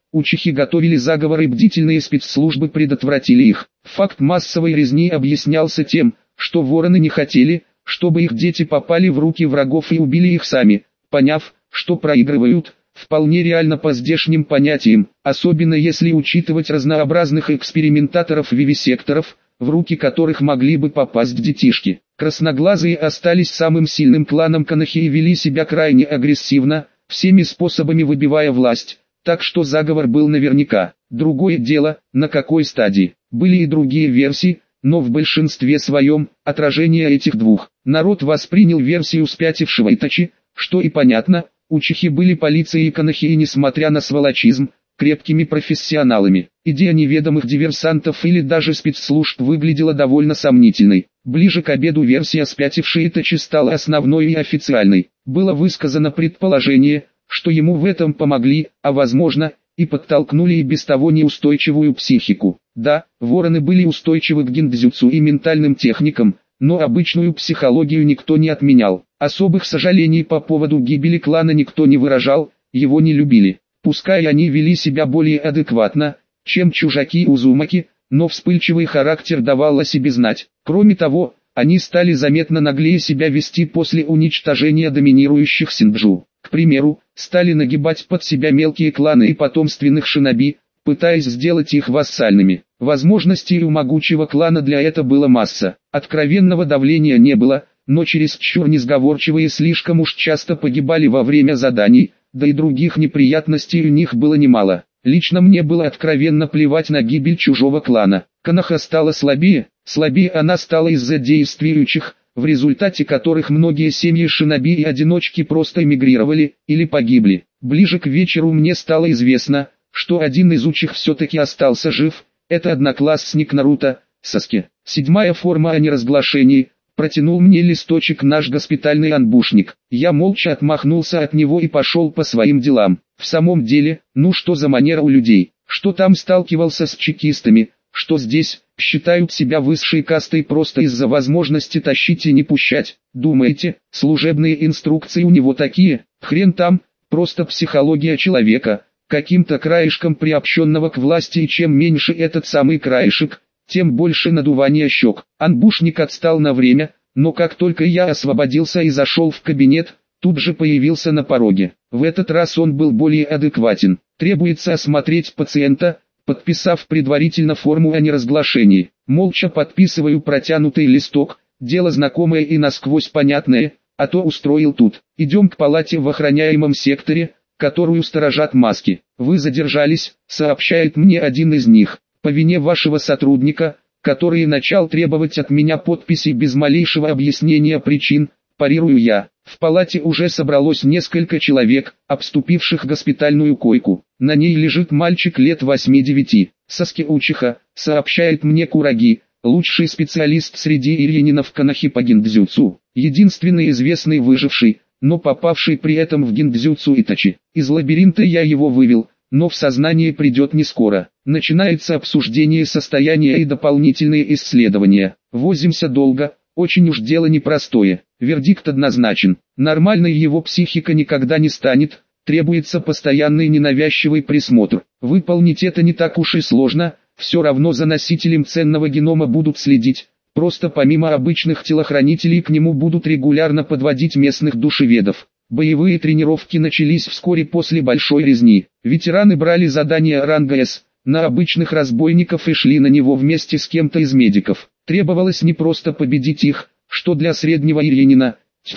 Учихи готовили заговоры, бдительные спецслужбы предотвратили их. Факт массовой резни объяснялся тем, что вороны не хотели, чтобы их дети попали в руки врагов и убили их сами, поняв, что проигрывают, вполне реально по здешним понятиям, особенно если учитывать разнообразных экспериментаторов-вивисекторов, в руки которых могли бы попасть детишки. Красноглазые остались самым сильным кланом Канахи и вели себя крайне агрессивно, всеми способами выбивая власть, так что заговор был наверняка. Другое дело, на какой стадии. Были и другие версии, но в большинстве своем, отражение этих двух. Народ воспринял версию спятившего Итачи, что и понятно, учихи были полицией Канахи и, несмотря на сволочизм, крепкими профессионалами. Идея неведомых диверсантов или даже спецслужб выглядела довольно сомнительной. Ближе к обеду версия спятившей Итачи стала основной и официальной. Было высказано предположение, что ему в этом помогли, а возможно, и подтолкнули и без того неустойчивую психику. Да, вороны были устойчивы к гиндзюцу и ментальным техникам, но обычную психологию никто не отменял. Особых сожалений по поводу гибели клана никто не выражал, его не любили. Пускай они вели себя более адекватно, чем чужаки и узумаки, но вспыльчивый характер давал о себе знать. Кроме того, они стали заметно наглее себя вести после уничтожения доминирующих синджу. К примеру, стали нагибать под себя мелкие кланы и потомственных шиноби, пытаясь сделать их вассальными. Возможностей у могучего клана для этого было масса. Откровенного давления не было, но чересчур несговорчивые слишком уж часто погибали во время заданий, да и других неприятностей у них было немало. Лично мне было откровенно плевать на гибель чужого клана. Канаха стала слабее она стала из-за действующих, в результате которых многие семьи шиноби и одиночки просто эмигрировали или погибли. Ближе к вечеру мне стало известно, что один из учих все-таки остался жив, это одноклассник Наруто, Саске. 7-я форма о неразглашении. Протянул мне листочек наш госпитальный анбушник. Я молча отмахнулся от него и пошел по своим делам. В самом деле, ну что за манера у людей, что там сталкивался с чекистами, что здесь, считают себя высшей кастой просто из-за возможности тащить и не пущать. Думаете, служебные инструкции у него такие? Хрен там, просто психология человека, каким-то краешком приобщенного к власти, и чем меньше этот самый краешек, тем больше надувания щек. Анбушник отстал на время, но как только я освободился и зашел в кабинет, тут же появился на пороге. В этот раз он был более адекватен. Требуется осмотреть пациента, подписав предварительно форму о неразглашении. Молча подписываю протянутый листок, дело знакомое и насквозь понятное, а то устроил тут. Идем к палате в охраняемом секторе, которую сторожат маски. Вы задержались, сообщает мне один из них. По вине вашего сотрудника, который начал требовать от меня подписи без малейшего объяснения причин, парирую я. В палате уже собралось несколько человек, обступивших госпитальную койку. На ней лежит мальчик лет 8-9. Саске учиха, сообщает мне Кураги, лучший специалист среди ирьянинов Канахи по гиндзюцу. Единственный известный выживший, но попавший при этом в гиндзюцу Итачи. Из лабиринта я его вывел, но в сознание придет не скоро. Начинается обсуждение состояния и дополнительные исследования. Возимся долго, очень уж дело непростое. Вердикт однозначен. Нормальной его психика никогда не станет, требуется постоянный ненавязчивый присмотр. Выполнить это не так уж и сложно, все равно за носителем ценного генома будут следить. Просто помимо обычных телохранителей к нему будут регулярно подводить местных душеведов. Боевые тренировки начались вскоре после большой резни. Ветераны брали задания ранга С на обычных разбойников и шли на него вместе с кем-то из медиков. Требовалось не просто победить их, что для среднего ирьянина,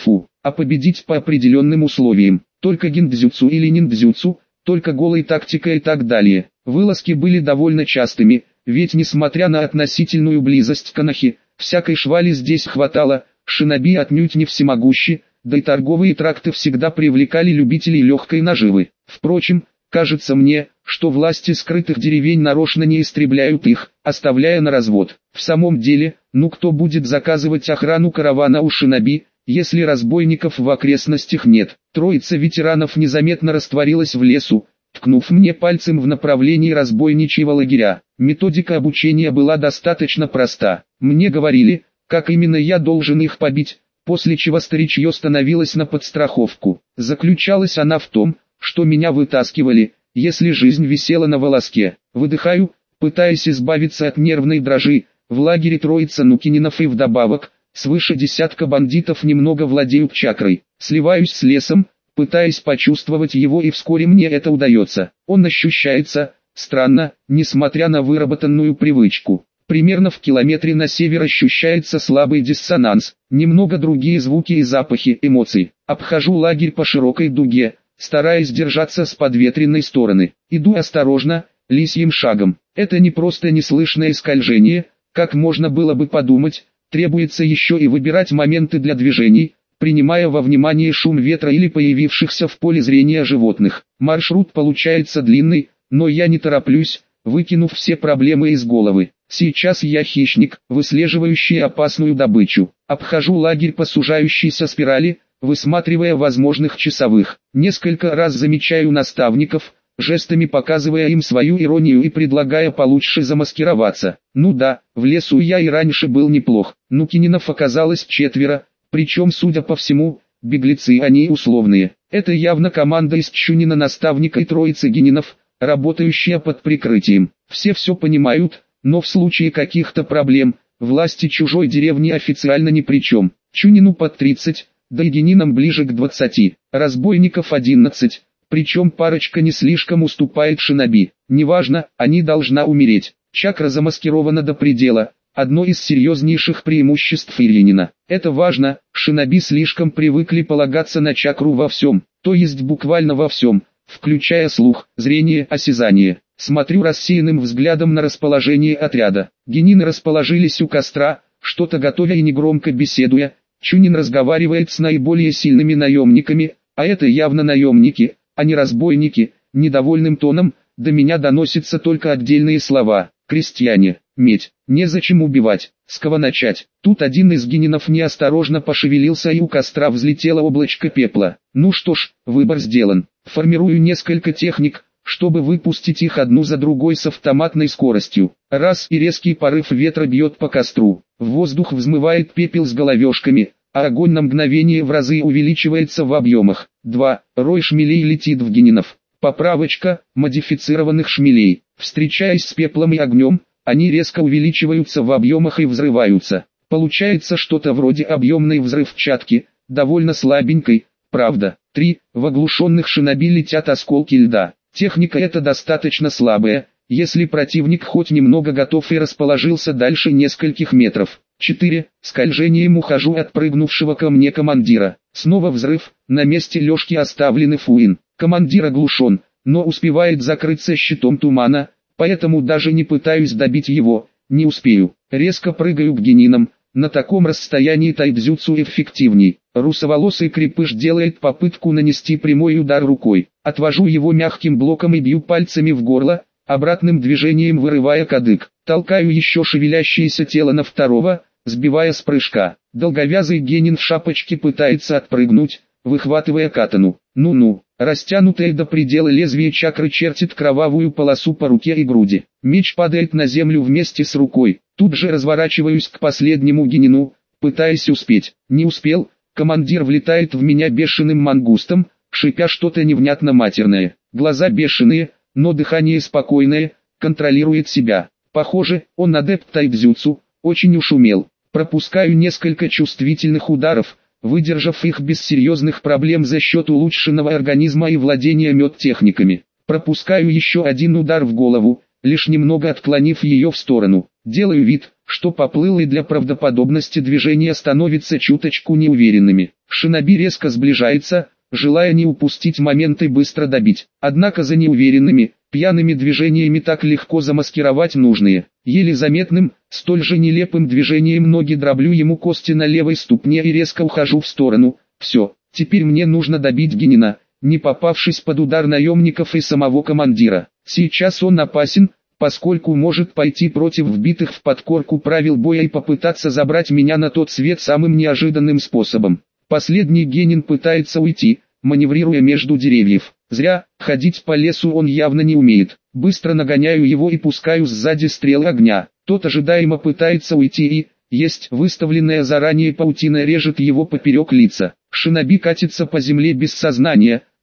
а победить по определенным условиям. Только гиндзюцу или ниндзюцу, только голой тактикой и так далее. Вылазки были довольно частыми, ведь несмотря на относительную близость Канахи, всякой швали здесь хватало, шиноби отнюдь не всемогущи, да и торговые тракты всегда привлекали любителей легкой наживы. Впрочем, кажется мне, что власти скрытых деревень нарочно не истребляют их, оставляя на развод. В самом деле, ну кто будет заказывать охрану каравана у шиноби, если разбойников в окрестностях нет? Троица ветеранов незаметно растворилась в лесу, ткнув мне пальцем в направлении разбойничьего лагеря. Методика обучения была достаточно проста. Мне говорили, как именно я должен их побить, после чего старичье становилось на подстраховку. Заключалась она в том, что меня вытаскивали, если жизнь висела на волоске. Выдыхаю, пытаясь избавиться от нервной дрожи. В лагере троица Нукининов и вдобавок, свыше десятка бандитов немного владеют чакрой. Сливаюсь с лесом, пытаясь почувствовать его, и вскоре мне это удается. Он ощущается, странно, несмотря на выработанную привычку. Примерно в километре на север ощущается слабый диссонанс, немного другие звуки и запахи, эмоции. Обхожу лагерь по широкой дуге, стараясь держаться с подветренной стороны. Иду осторожно, лисьим шагом. Это не просто неслышное скольжение, как можно было бы подумать, требуется еще и выбирать моменты для движений, принимая во внимание шум ветра или появившихся в поле зрения животных. Маршрут получается длинный, но я не тороплюсь, выкинув все проблемы из головы. Сейчас я хищник, выслеживающий опасную добычу. Обхожу лагерь по сужающейся спирали, высматривая возможных часовых. Несколько раз замечаю наставников, жестами показывая им свою иронию и предлагая получше замаскироваться. Ну да, в лесу я и раньше был неплох. Нукининов оказалось 4, причем, судя по всему, беглецы они условные. Это явно команда из Чунина, наставника и троицы Генинов, работающая под прикрытием. Все понимают, но в случае каких-то проблем, власти чужой деревни официально ни при чем. Чунину под 30, да и Генинам ближе к 20, разбойников 11, причем парочка не слишком уступает шиноби. Неважно, они должна умереть. Чакра замаскирована до предела, одно из серьезнейших преимуществ Иринина. Это важно, шиноби слишком привыкли полагаться на чакру во всем, то есть буквально во всем, включая слух, зрение, осязание. Смотрю рассеянным взглядом на расположение отряда. Генины расположились у костра, что-то готовя и негромко беседуя. Чунин разговаривает с наиболее сильными наемниками, а это явно наемники, а не разбойники. Недовольным тоном до меня доносятся только отдельные слова. Крестьяне, медь, незачем убивать, с кого начать. Тут один из генинов неосторожно пошевелился, и у костра взлетело облачко пепла. Ну что ж, выбор сделан. Формирую несколько техник, чтобы выпустить их одну за другой с автоматной скоростью. Раз, и резкий порыв ветра бьет по костру. В воздух взмывает пепел с головешками, а огонь на мгновение в разы увеличивается в объемах. 2. Рой шмелей летит в генинов. Поправочка, модифицированных шмелей. Встречаясь с пеплом и огнем, они резко увеличиваются в объемах и взрываются. Получается что-то вроде объемной взрывчатки, довольно слабенькой, правда. 3. В оглушенных шиноби летят осколки льда. Техника эта достаточно слабая, если противник хоть немного готов и расположился дальше нескольких метров. 4. Скольжением ухожу от прыгнувшего ко мне командира. Снова взрыв, на месте лёжки оставлены Фуин. Командир оглушен, но успевает закрыться щитом тумана, поэтому даже не пытаюсь добить его, не успею. Резко прыгаю к генинам, на таком расстоянии тайцзюцу эффективней. Русоволосый крепыш делает попытку нанести прямой удар рукой. Отвожу его мягким блоком и бью пальцами в горло, обратным движением вырывая кадык. Толкаю еще шевелящееся тело на второго, сбивая с прыжка. Долговязый генин в шапочке пытается отпрыгнуть, выхватывая катану. Ну-ну, растянутое до предела лезвие чакры чертит кровавую полосу по руке и груди. Меч падает на землю вместе с рукой. Тут же разворачиваюсь к последнему генину, пытаясь успеть. Не успел, командир влетает в меня бешеным мангустом, шипя что-то невнятно матерное. Глаза бешеные, но дыхание спокойное, контролирует себя. Похоже, он адепт тайцзюцу, очень уж умел. Пропускаю несколько чувствительных ударов, выдержав их без серьезных проблем за счет улучшенного организма и владения мед-техниками. Пропускаю еще один удар в голову, лишь немного отклонив ее в сторону. Делаю вид, что поплыл, и для правдоподобности движения становятся чуточку неуверенными. Шиноби резко сближается, желая не упустить момент и быстро добить. Однако за неуверенными, пьяными движениями так легко замаскировать нужные. Еле заметным, столь же нелепым движением ноги дроблю ему кости на левой ступне и резко ухожу в сторону. Все, теперь мне нужно добить генина, не попавшись под удар наемников и самого командира. Сейчас он опасен, поскольку может пойти против вбитых в подкорку правил боя и попытаться забрать меня на тот свет самым неожиданным способом. Последний генин пытается уйти, маневрируя между деревьев. Зря, ходить по лесу он явно не умеет. Быстро нагоняю его и пускаю сзади стрелы огня. Тот ожидаемо пытается уйти и, есть выставленная заранее паутина режет его поперек лица. Шиноби катится по земле без сознания,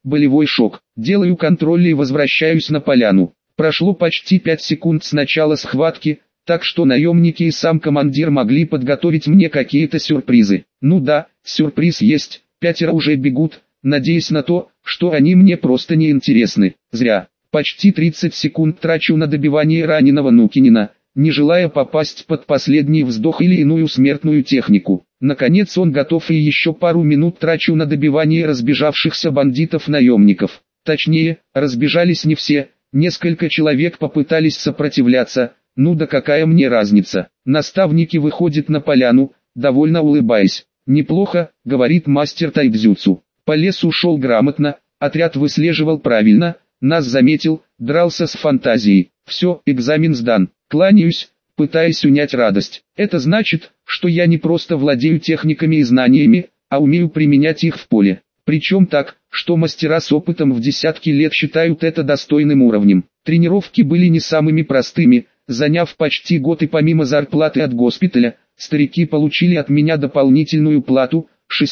болевой шок. Делаю контроль и возвращаюсь на поляну. Прошло почти 5 секунд с начала схватки, так что наемники и сам командир могли подготовить мне какие-то сюрпризы. Ну да, сюрприз есть, 5 уже бегут, надеясь на то, что они мне просто не интересны. Зря. Почти 30 секунд трачу на добивание раненого Нукинина, не желая попасть под последний вздох или иную смертную технику. Наконец он готов, и еще пару минут трачу на добивание разбежавшихся бандитов-наемников. Точнее, разбежались не все, несколько человек попытались сопротивляться, ну да какая мне разница. Наставники выходят на поляну, довольно улыбаясь. «Неплохо», — говорит мастер тайцзюцу. По лесу шел грамотно, отряд выслеживал правильно, нас заметил, дрался с фантазией. Все, экзамен сдан. Кланяюсь, пытаясь унять радость. Это значит, что я не просто владею техниками и знаниями, а умею применять их в поле. Причем так, что мастера с опытом в десятки лет считают это достойным уровнем. Тренировки были не самыми простыми, заняв почти год и помимо зарплаты от госпиталя, старики получили от меня дополнительную плату,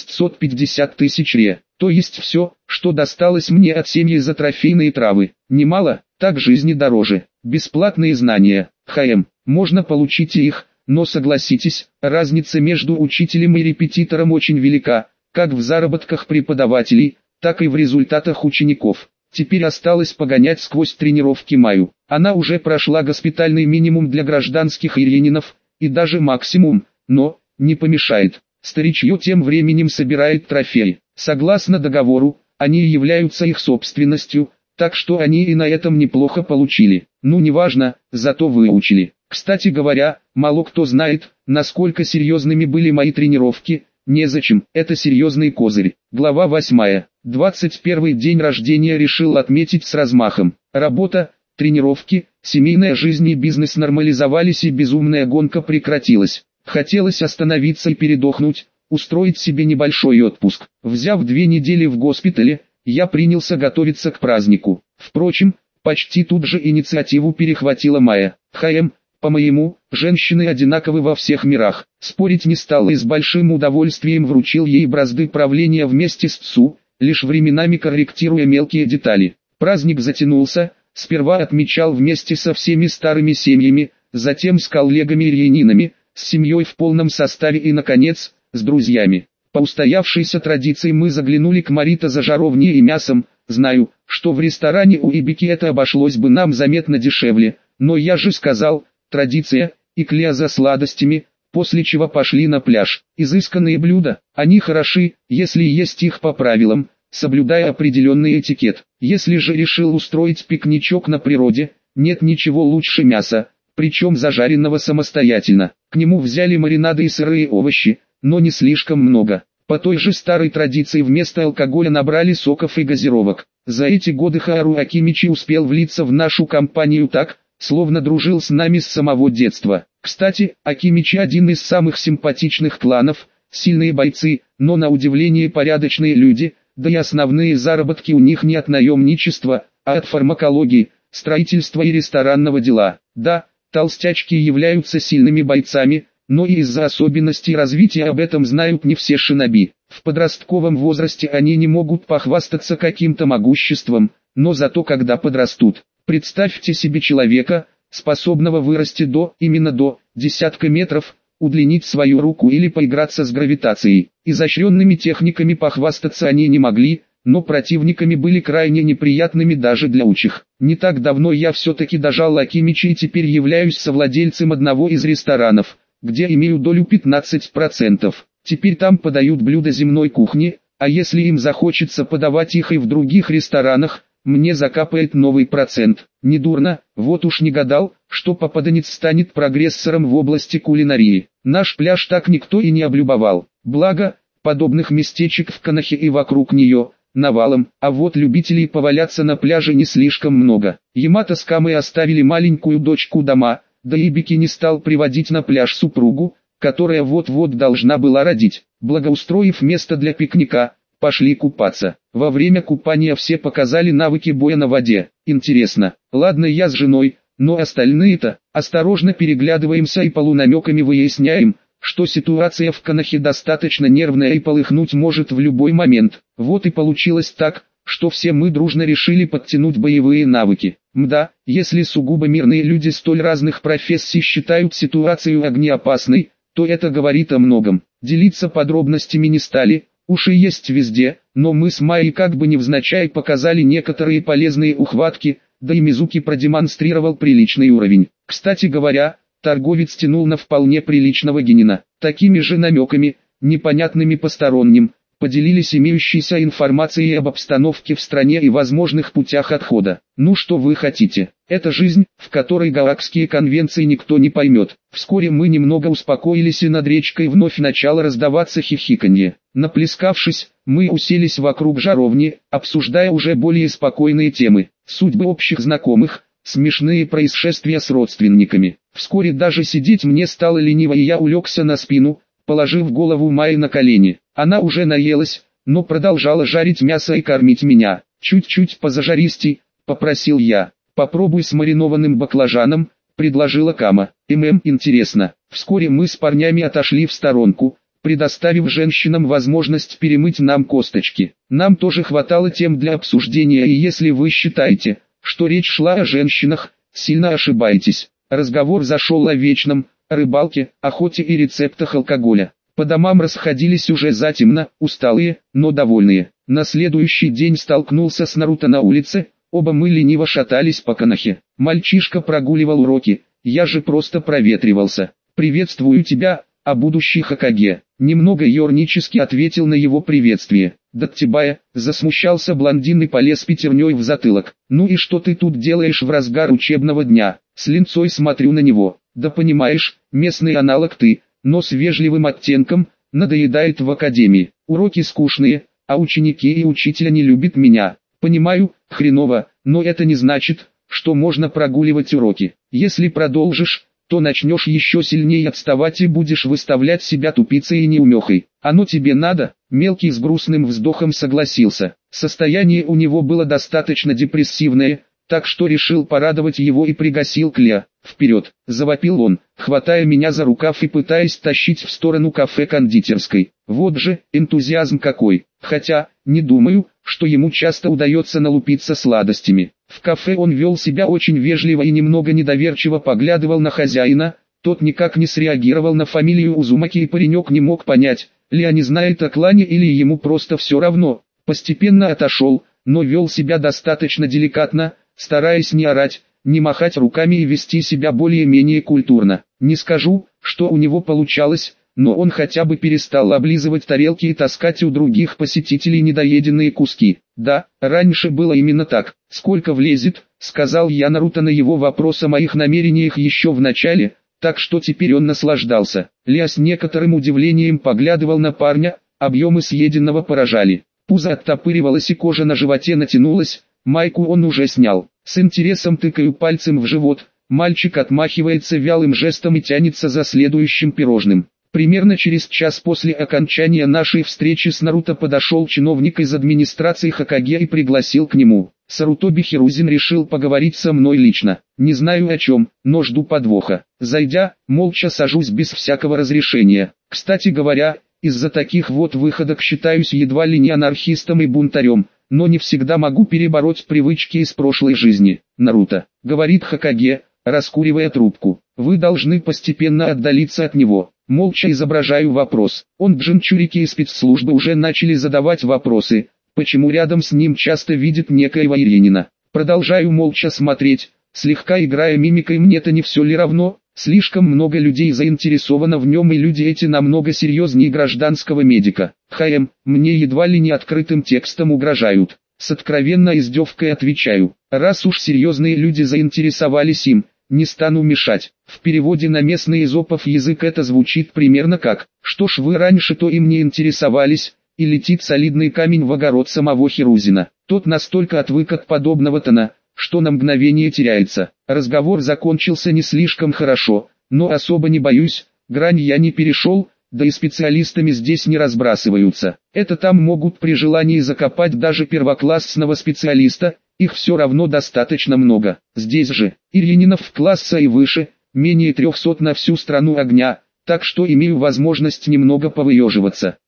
650 тысяч ре. То есть все, что досталось мне от семьи за трофейные травы. Немало, так жизни дороже. Бесплатные знания, можно получить и их, но согласитесь, разница между учителем и репетитором очень велика, как в заработках преподавателей, так и в результатах учеников. Теперь осталось погонять сквозь тренировки Майю. Она уже прошла госпитальный минимум для гражданских ирьянинов, и даже максимум, но не помешает. Старичье тем временем собирает трофеи. Согласно договору, они являются их собственностью, так что они и на этом неплохо получили. Ну неважно, зато выучили. Кстати говоря, мало кто знает, насколько серьезными были мои тренировки. Незачем, это серьезный козырь. Глава 8. 21-й день рождения решил отметить с размахом. Работа, тренировки, семейная жизнь и бизнес нормализовались, и безумная гонка прекратилась. Хотелось остановиться и передохнуть, устроить себе небольшой отпуск. Взяв 2 недели в госпитале, я принялся готовиться к празднику. Впрочем, почти тут же инициативу перехватила Майя. По-моему, женщины одинаковы во всех мирах. Спорить не стал и с большим удовольствием вручил ей бразды правления вместе с Цу, лишь временами корректируя мелкие детали. Праздник затянулся, сперва отмечал вместе со всеми старыми семьями, затем с коллегами-ирьянинами, с семьей в полном составе и, наконец, с друзьями. По устоявшейся традиции мы заглянули к Марито за жаровней и мясом. Знаю, что в ресторане у Ибики это обошлось бы нам заметно дешевле, но я же сказал, традиция, и Клеа за сладостями, после чего пошли на пляж. Изысканные блюда, они хороши, если есть их по правилам, соблюдая определенный этикет. Если же решил устроить пикничок на природе, нет ничего лучше мяса, причем зажаренного самостоятельно. К нему взяли маринады и сырые овощи, но не слишком много. По той же старой традиции вместо алкоголя набрали соков и газировок. За эти годы Хаару Акимичи успел влиться в нашу компанию так, словно дружил с нами с самого детства. Кстати, Акимичи один из самых симпатичных кланов, сильные бойцы, но на удивление порядочные люди, да и основные заработки у них не от наемничества, а от фармакологии, строительства и ресторанного дела. Да, толстячки являются сильными бойцами, но и из-за особенностей развития об этом знают не все шиноби. В подростковом возрасте они не могут похвастаться каким-то могуществом, но зато когда подрастут. Представьте себе человека, способного вырасти именно до десятка метров, удлинить свою руку или поиграться с гравитацией. Изощренными техниками похвастаться они не могли, но противниками были крайне неприятными даже для учих. Не так давно я все-таки дожал Акимичи и теперь являюсь совладельцем одного из ресторанов, где имею долю 15%. Теперь там подают блюда земной кухни, а если им захочется подавать их и в других ресторанах, мне закапает новый процент. Недурно, вот уж не гадал, что попаданец станет прогрессором в области кулинарии. Наш пляж так никто и не облюбовал. Благо, подобных местечек в Конохе и вокруг нее навалом, а вот любителей поваляться на пляже не слишком много. Ямато с Камой оставили маленькую дочку дома, да и Бики не стал приводить на пляж супругу, которая вот-вот должна была родить. Благоустроив место для пикника, пошли купаться. Во время купания все показали навыки боя на воде. Интересно, ладно я с женой, но остальные-то, осторожно переглядываемся и полунамеками выясняем, что ситуация в Конохе достаточно нервная и полыхнуть может в любой момент. Вот и получилось так, что все мы дружно решили подтянуть боевые навыки. Мда, если сугубо мирные люди столь разных профессий считают ситуацию огнеопасной, то это говорит о многом. Делиться подробностями не стали, уши есть везде, но мы с Майей как бы невзначай показали некоторые полезные ухватки, да и Мизуки продемонстрировал приличный уровень. Кстати говоря, торговец тянул на вполне приличного генина. Такими же намеками, непонятными посторонним, поделились имеющейся информацией об обстановке в стране и возможных путях отхода. Ну что вы хотите? Это жизнь, в которой Гаагские конвенции никто не поймет. Вскоре мы немного успокоились и над речкой вновь начало раздаваться хихиканье. Наплескавшись, мы уселись вокруг жаровни, обсуждая уже более спокойные темы. Судьбы общих знакомых, смешные происшествия с родственниками. Вскоре даже сидеть мне стало лениво и я улегся на спину, положив голову Майи на колени. Она уже наелась, но продолжала жарить мясо и кормить меня. «Чуть-чуть позажаристей», — попросил я. «Попробуй с маринованным баклажаном», — предложила Кама. Интересно». Вскоре мы с парнями отошли в сторонку, предоставив женщинам возможность перемыть нам косточки. Нам тоже хватало тем для обсуждения, и если вы считаете, что речь шла о женщинах, сильно ошибаетесь. Разговор зашел о вечном, рыбалке, охоте и рецептах алкоголя. По домам расходились уже затемно, усталые, но довольные. На следующий день столкнулся с Наруто на улице, оба мы лениво шатались по Конохе. Мальчишка прогуливал уроки, я же просто проветривался. «Приветствую тебя, а будущий Хокаге», немного ернически ответил на его приветствие. «Даттибая», засмущался блондин и полез пятерней в затылок. «Ну и что ты тут делаешь в разгар учебного дня?» С линцой смотрю на него. «Да понимаешь, местный аналог ты, но с вежливым оттенком, надоедает в академии. Уроки скучные, а ученики и учителя не любят меня. Понимаю, хреново, но это не значит, что можно прогуливать уроки. Если продолжишь, то начнешь еще сильнее отставать и будешь выставлять себя тупицей и неумехой. Оно тебе надо?» Мелкий с грустным вздохом согласился. Состояние у него было достаточно депрессивное, так что решил порадовать его и пригасил Клеа. «Вперед!» – завопил он, хватая меня за рукав и пытаясь тащить в сторону кафе-кондитерской. Вот же, энтузиазм какой! Хотя, не думаю, что ему часто удается налупиться сладостями. В кафе он вел себя очень вежливо и немного недоверчиво поглядывал на хозяина, тот никак не среагировал на фамилию Узумаки и паренек не мог понять, ли они знают о клане или ему просто все равно. Постепенно отошел, но вел себя достаточно деликатно, стараясь не орать, не махать руками и вести себя более-менее культурно. Не скажу, что у него получалось, но он хотя бы перестал облизывать тарелки и таскать у других посетителей недоеденные куски. «Да, раньше было именно так. Сколько влезет?» — сказал я Наруто на его вопрос о моих намерениях еще в начале, так что теперь он наслаждался. Ля с некоторым удивлением поглядывал на парня, объемы съеденного поражали. Пузо оттопыривалось и кожа на животе натянулась, майку он уже снял. С интересом тыкаю пальцем в живот, мальчик отмахивается вялым жестом и тянется за следующим пирожным. Примерно через час после окончания нашей встречи с Наруто подошел чиновник из администрации Хокаге и пригласил к нему. Сарутоби Хирузин решил поговорить со мной лично. Не знаю о чем, но жду подвоха. Зайдя, молча сажусь без всякого разрешения. Кстати говоря, из-за таких вот выходок считаюсь едва ли не анархистом и бунтарем, но не всегда могу перебороть привычки из прошлой жизни. «Наруто», — говорит Хокаге, раскуривая трубку, — «вы должны постепенно отдалиться от него». Молча изображаю вопрос. Он джинчурики из спецслужбы уже начали задавать вопросы, почему рядом с ним часто видит некоего Иринина. Продолжаю молча смотреть, слегка играя мимикой, мне-то не все ли равно, слишком много людей заинтересовано в нем и люди эти намного серьезнее гражданского медика. Мне едва ли не открытым текстом угрожают. С откровенной издевкой отвечаю, раз уж серьезные люди заинтересовались им, не стану мешать. В переводе на местный эзопов язык это звучит примерно как: что ж вы раньше-то им не интересовались, и летит солидный камень в огород самого Хирузина. Тот настолько отвык от подобного тона, что на мгновение теряется. Разговор закончился не слишком хорошо, но особо не боюсь, грань я не перешел, да и специалистами здесь не разбрасываются. Это там могут при желании закопать даже первоклассного специалиста, их все равно достаточно много. Здесь же, Ирининов класса и выше, менее 300 на всю страну огня, так что имею возможность немного повыеживаться.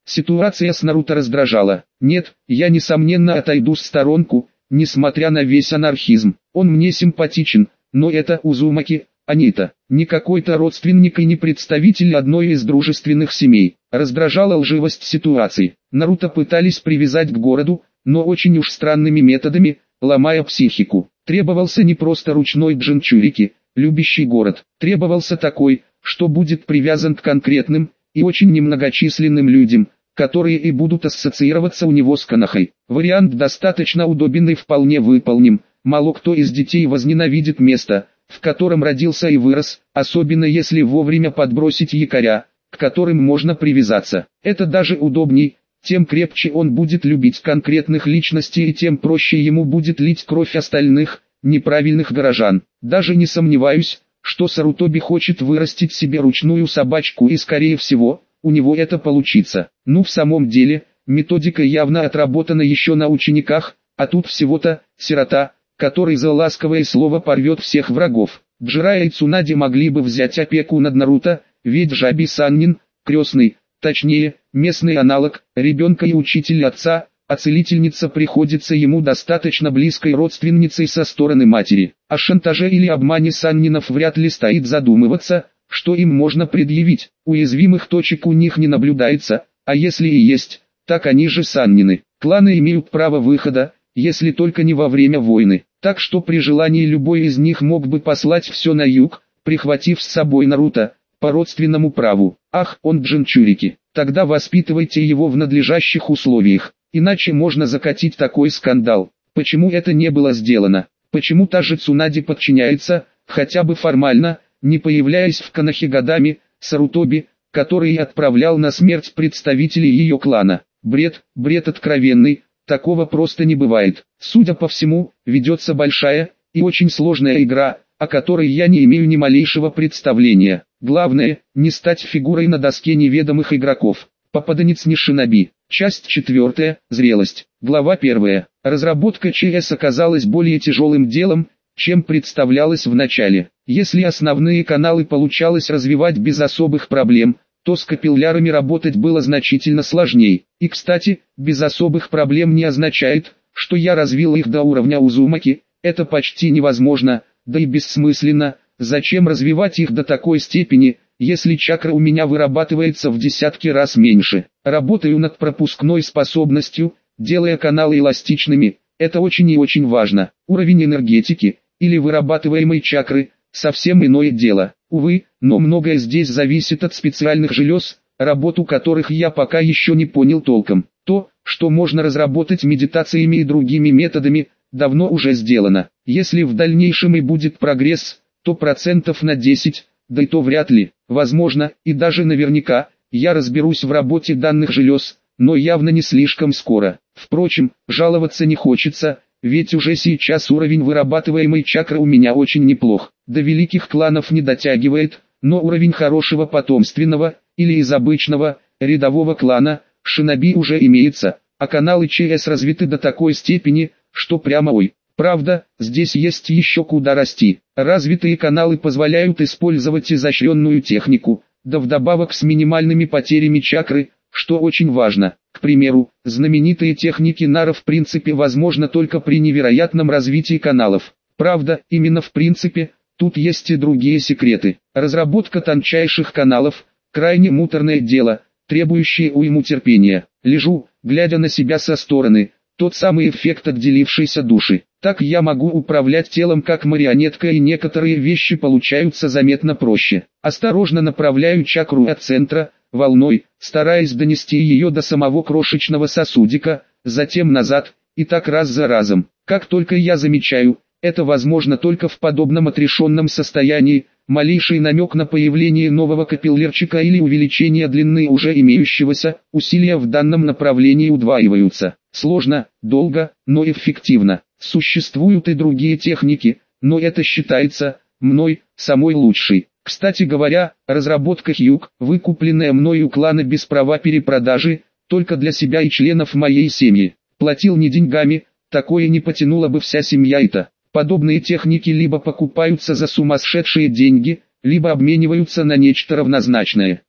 Ситуация с Наруто раздражала. Нет, я несомненно отойду в сторонку, несмотря на весь анархизм. Он мне симпатичен, но это Узумаки, а не это. Не какой-то родственник и не представитель одной из дружественных семей. Раздражала лживость ситуации. Наруто пытались привязать к городу, но очень уж странными методами, ломая психику. Требовался не просто ручной Джинчурики, любящий город. Требовался такой, что будет привязан к конкретным и очень немногочисленным людям, которые и будут ассоциироваться у него с Конохой. Вариант достаточно удобен и вполне выполним. Мало кто из детей возненавидит место, в котором родился и вырос, особенно если вовремя подбросить якоря, к которым можно привязаться. Это даже удобней, тем крепче он будет любить конкретных личностей и тем проще ему будет лить кровь остальных, неправильных горожан. Даже не сомневаюсь, что Сарутоби хочет вырастить себе ручную собачку и скорее всего, у него это получится. Ну в самом деле, методика явно отработана еще на учениках, а тут всего-то сирота, который за ласковое слово порвет всех врагов. Джирайя и Цунаде могли бы взять опеку над Наруто, ведь Жаби Саннин, крестный, точнее, местный аналог, ребенка и учитель отца, а целительница приходится ему достаточно близкой родственницей со стороны матери. О шантаже или обмане Саннинов вряд ли стоит задумываться, что им можно предъявить. Уязвимых точек у них не наблюдается, а если и есть, так они же Саннины. Кланы имеют право выхода, если только не во время войны. Так что при желании любой из них мог бы послать все на юг, прихватив с собой Наруто, по родственному праву. Ах, он Джинчурики. Тогда воспитывайте его в надлежащих условиях, иначе можно закатить такой скандал. Почему это не было сделано? Почему та же Цунаде подчиняется, хотя бы формально, не появляясь в Конохе годами, Сарутоби, который отправлял на смерть представителей ее клана? Бред откровенный. Такого просто не бывает. Судя по всему, ведется большая и очень сложная игра, о которой я не имею ни малейшего представления. Главное, не стать фигурой на доске неведомых игроков. Попаданец не шиноби. Часть 4. Зрелость. Глава 1. Разработка ЧС оказалась более тяжелым делом, чем представлялось в начале. Если основные каналы получалось развивать без особых проблем, то с капиллярами работать было значительно сложнее. И кстати, без особых проблем не означает, что я развил их до уровня Узумаки, это почти невозможно, да и бессмысленно. Зачем развивать их до такой степени, если чакра у меня вырабатывается в десятки раз меньше? Работаю над пропускной способностью, делая каналы эластичными, это очень и очень важно. Уровень энергетики, или вырабатываемой чакры, совсем иное дело. Увы, но многое здесь зависит от специальных желез, работу которых я пока еще не понял толком. То, что можно разработать медитациями и другими методами, давно уже сделано. Если в дальнейшем и будет прогресс, то процентов на 10, да и то вряд ли. Возможно, и даже наверняка, я разберусь в работе данных желез, но явно не слишком скоро. Впрочем, жаловаться не хочется, ведь уже сейчас уровень вырабатываемой чакры у меня очень неплох. До великих кланов не дотягивает, но уровень хорошего потомственного, или из обычного, рядового клана, шиноби уже имеется, а каналы ЧС развиты до такой степени, что прямо ой. Правда, здесь есть еще куда расти. Развитые каналы позволяют использовать изощренную технику, да вдобавок с минимальными потерями чакры, что очень важно. К примеру, знаменитые техники Нара в принципе возможно только при невероятном развитии каналов. Правда, именно в принципе, тут есть и другие секреты. Разработка тончайших каналов – крайне муторное дело, требующее уйму терпения. Лежу, глядя на себя со стороны, тот самый эффект отделившейся души. Так я могу управлять телом как марионетка, и некоторые вещи получаются заметно проще. Осторожно направляю чакру от центра, волной, стараясь донести ее до самого крошечного сосудика, затем назад, и так раз за разом. Как только я замечаю, это возможно только в подобном отрешенном состоянии, малейший намек на появление нового капиллярчика или увеличение длины уже имеющегося, усилия в данном направлении удваиваются. Сложно, долго, но эффективно. Существуют и другие техники, но это считается, мной, самой лучшей. Кстати говоря, разработка Хьюг, выкупленная мною у клана без права перепродажи, только для себя и членов моей семьи. Платил не деньгами, такое не потянула бы вся семья это. Подобные техники либо покупаются за сумасшедшие деньги, либо обмениваются на нечто равнозначное.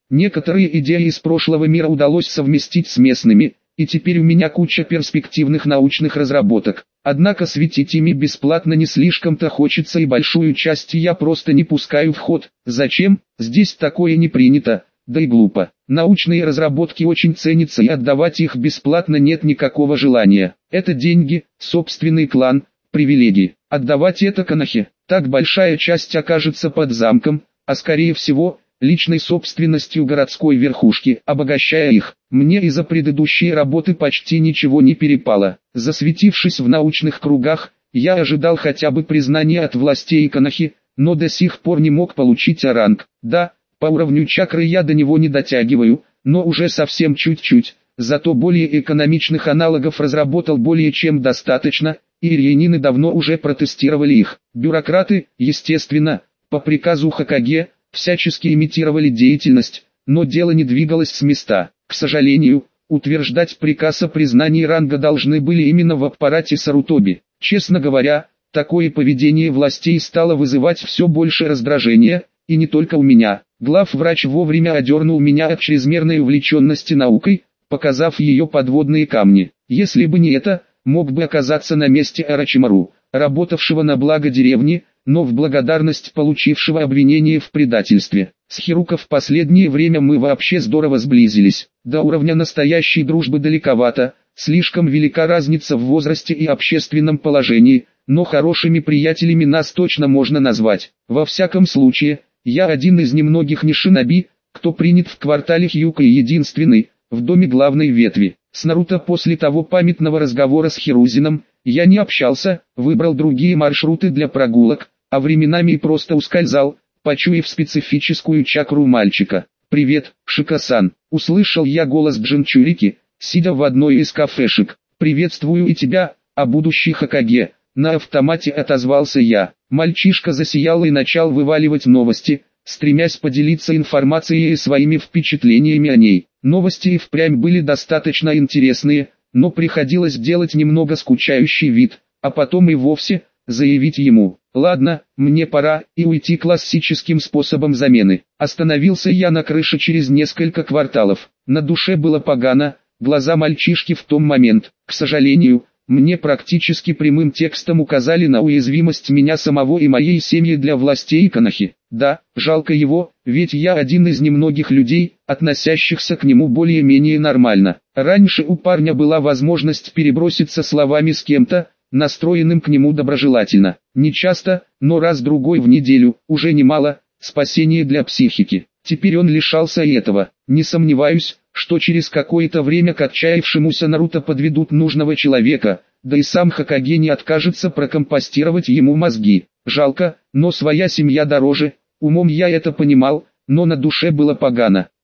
Некоторые идеи из прошлого мира удалось совместить с местными, и теперь у меня куча перспективных научных разработок. Однако светить ими бесплатно не слишком-то хочется, и большую часть я просто не пускаю в ход. Зачем? Здесь такое не принято, да и глупо. Научные разработки очень ценятся, и отдавать их бесплатно нет никакого желания. Это деньги, собственный клан, привилегии. Отдавать это Конохе, так большая часть окажется под замком, а скорее всего, личной собственностью городской верхушки, обогащая их. Мне из-за предыдущей работы почти ничего не перепало. Засветившись в научных кругах, я ожидал хотя бы признания от властей Конохи, но до сих пор не мог получить ранг. Да, по уровню чакры я до него не дотягиваю, но уже совсем чуть-чуть, зато более экономичных аналогов разработал более чем достаточно, и ирьянины давно уже протестировали их. Бюрократы, естественно, по приказу Хокаге, всячески имитировали деятельность, но дело не двигалось с места. К сожалению, утверждать приказ о признании ранга должны были именно в аппарате Сарутоби. Честно говоря, такое поведение властей стало вызывать все больше раздражения, и не только у меня. Главврач вовремя одернул меня от чрезмерной увлеченности наукой, показав ее подводные камни. Если бы не это, мог бы оказаться на месте Арачимару, работавшего на благо деревни, но в благодарность получившего обвинение в предательстве. С Хируко в последнее время мы вообще здорово сблизились. До уровня настоящей дружбы далековато, слишком велика разница в возрасте и общественном положении, но хорошими приятелями нас точно можно назвать. Во всяком случае, я один из немногих нишиноби, кто принят в квартале Хьюка и единственный, в доме главной ветви. С Наруто после того памятного разговора с Хирузином, я не общался, выбрал другие маршруты для прогулок, а временами и просто ускользал, почуяв специфическую чакру мальчика. «Привет, Шика-сан», — услышал я голос Джинчурики, сидя в одной из кафешек. «Приветствую и тебя, а будущий Хокаге», — на автомате отозвался я. Мальчишка засиял и начал вываливать новости, стремясь поделиться информацией и своими впечатлениями о ней. Новости и впрямь были достаточно интересные, но приходилось делать немного скучающий вид, а потом и вовсе заявить ему: «Ладно, мне пора», и уйти классическим способом замены. Остановился я на крыше через несколько кварталов. На душе было погано, глаза мальчишки в том момент, к сожалению, мне практически прямым текстом указали на уязвимость меня самого и моей семьи для властей Конохи. Да, жалко его, ведь я один из немногих людей, относящихся к нему более-менее нормально. Раньше у парня была возможность переброситься словами с кем-то, настроенным к нему доброжелательно. Не часто, но раз-другой в неделю, уже немало, спасение для психики. Теперь он лишался и этого. Не сомневаюсь, что через какое-то время к отчаявшемуся Наруто подведут нужного человека, да и сам Хокаге не откажется прокомпостировать ему мозги. Жалко, но своя семья дороже, умом я это понимал, но на душе было погано.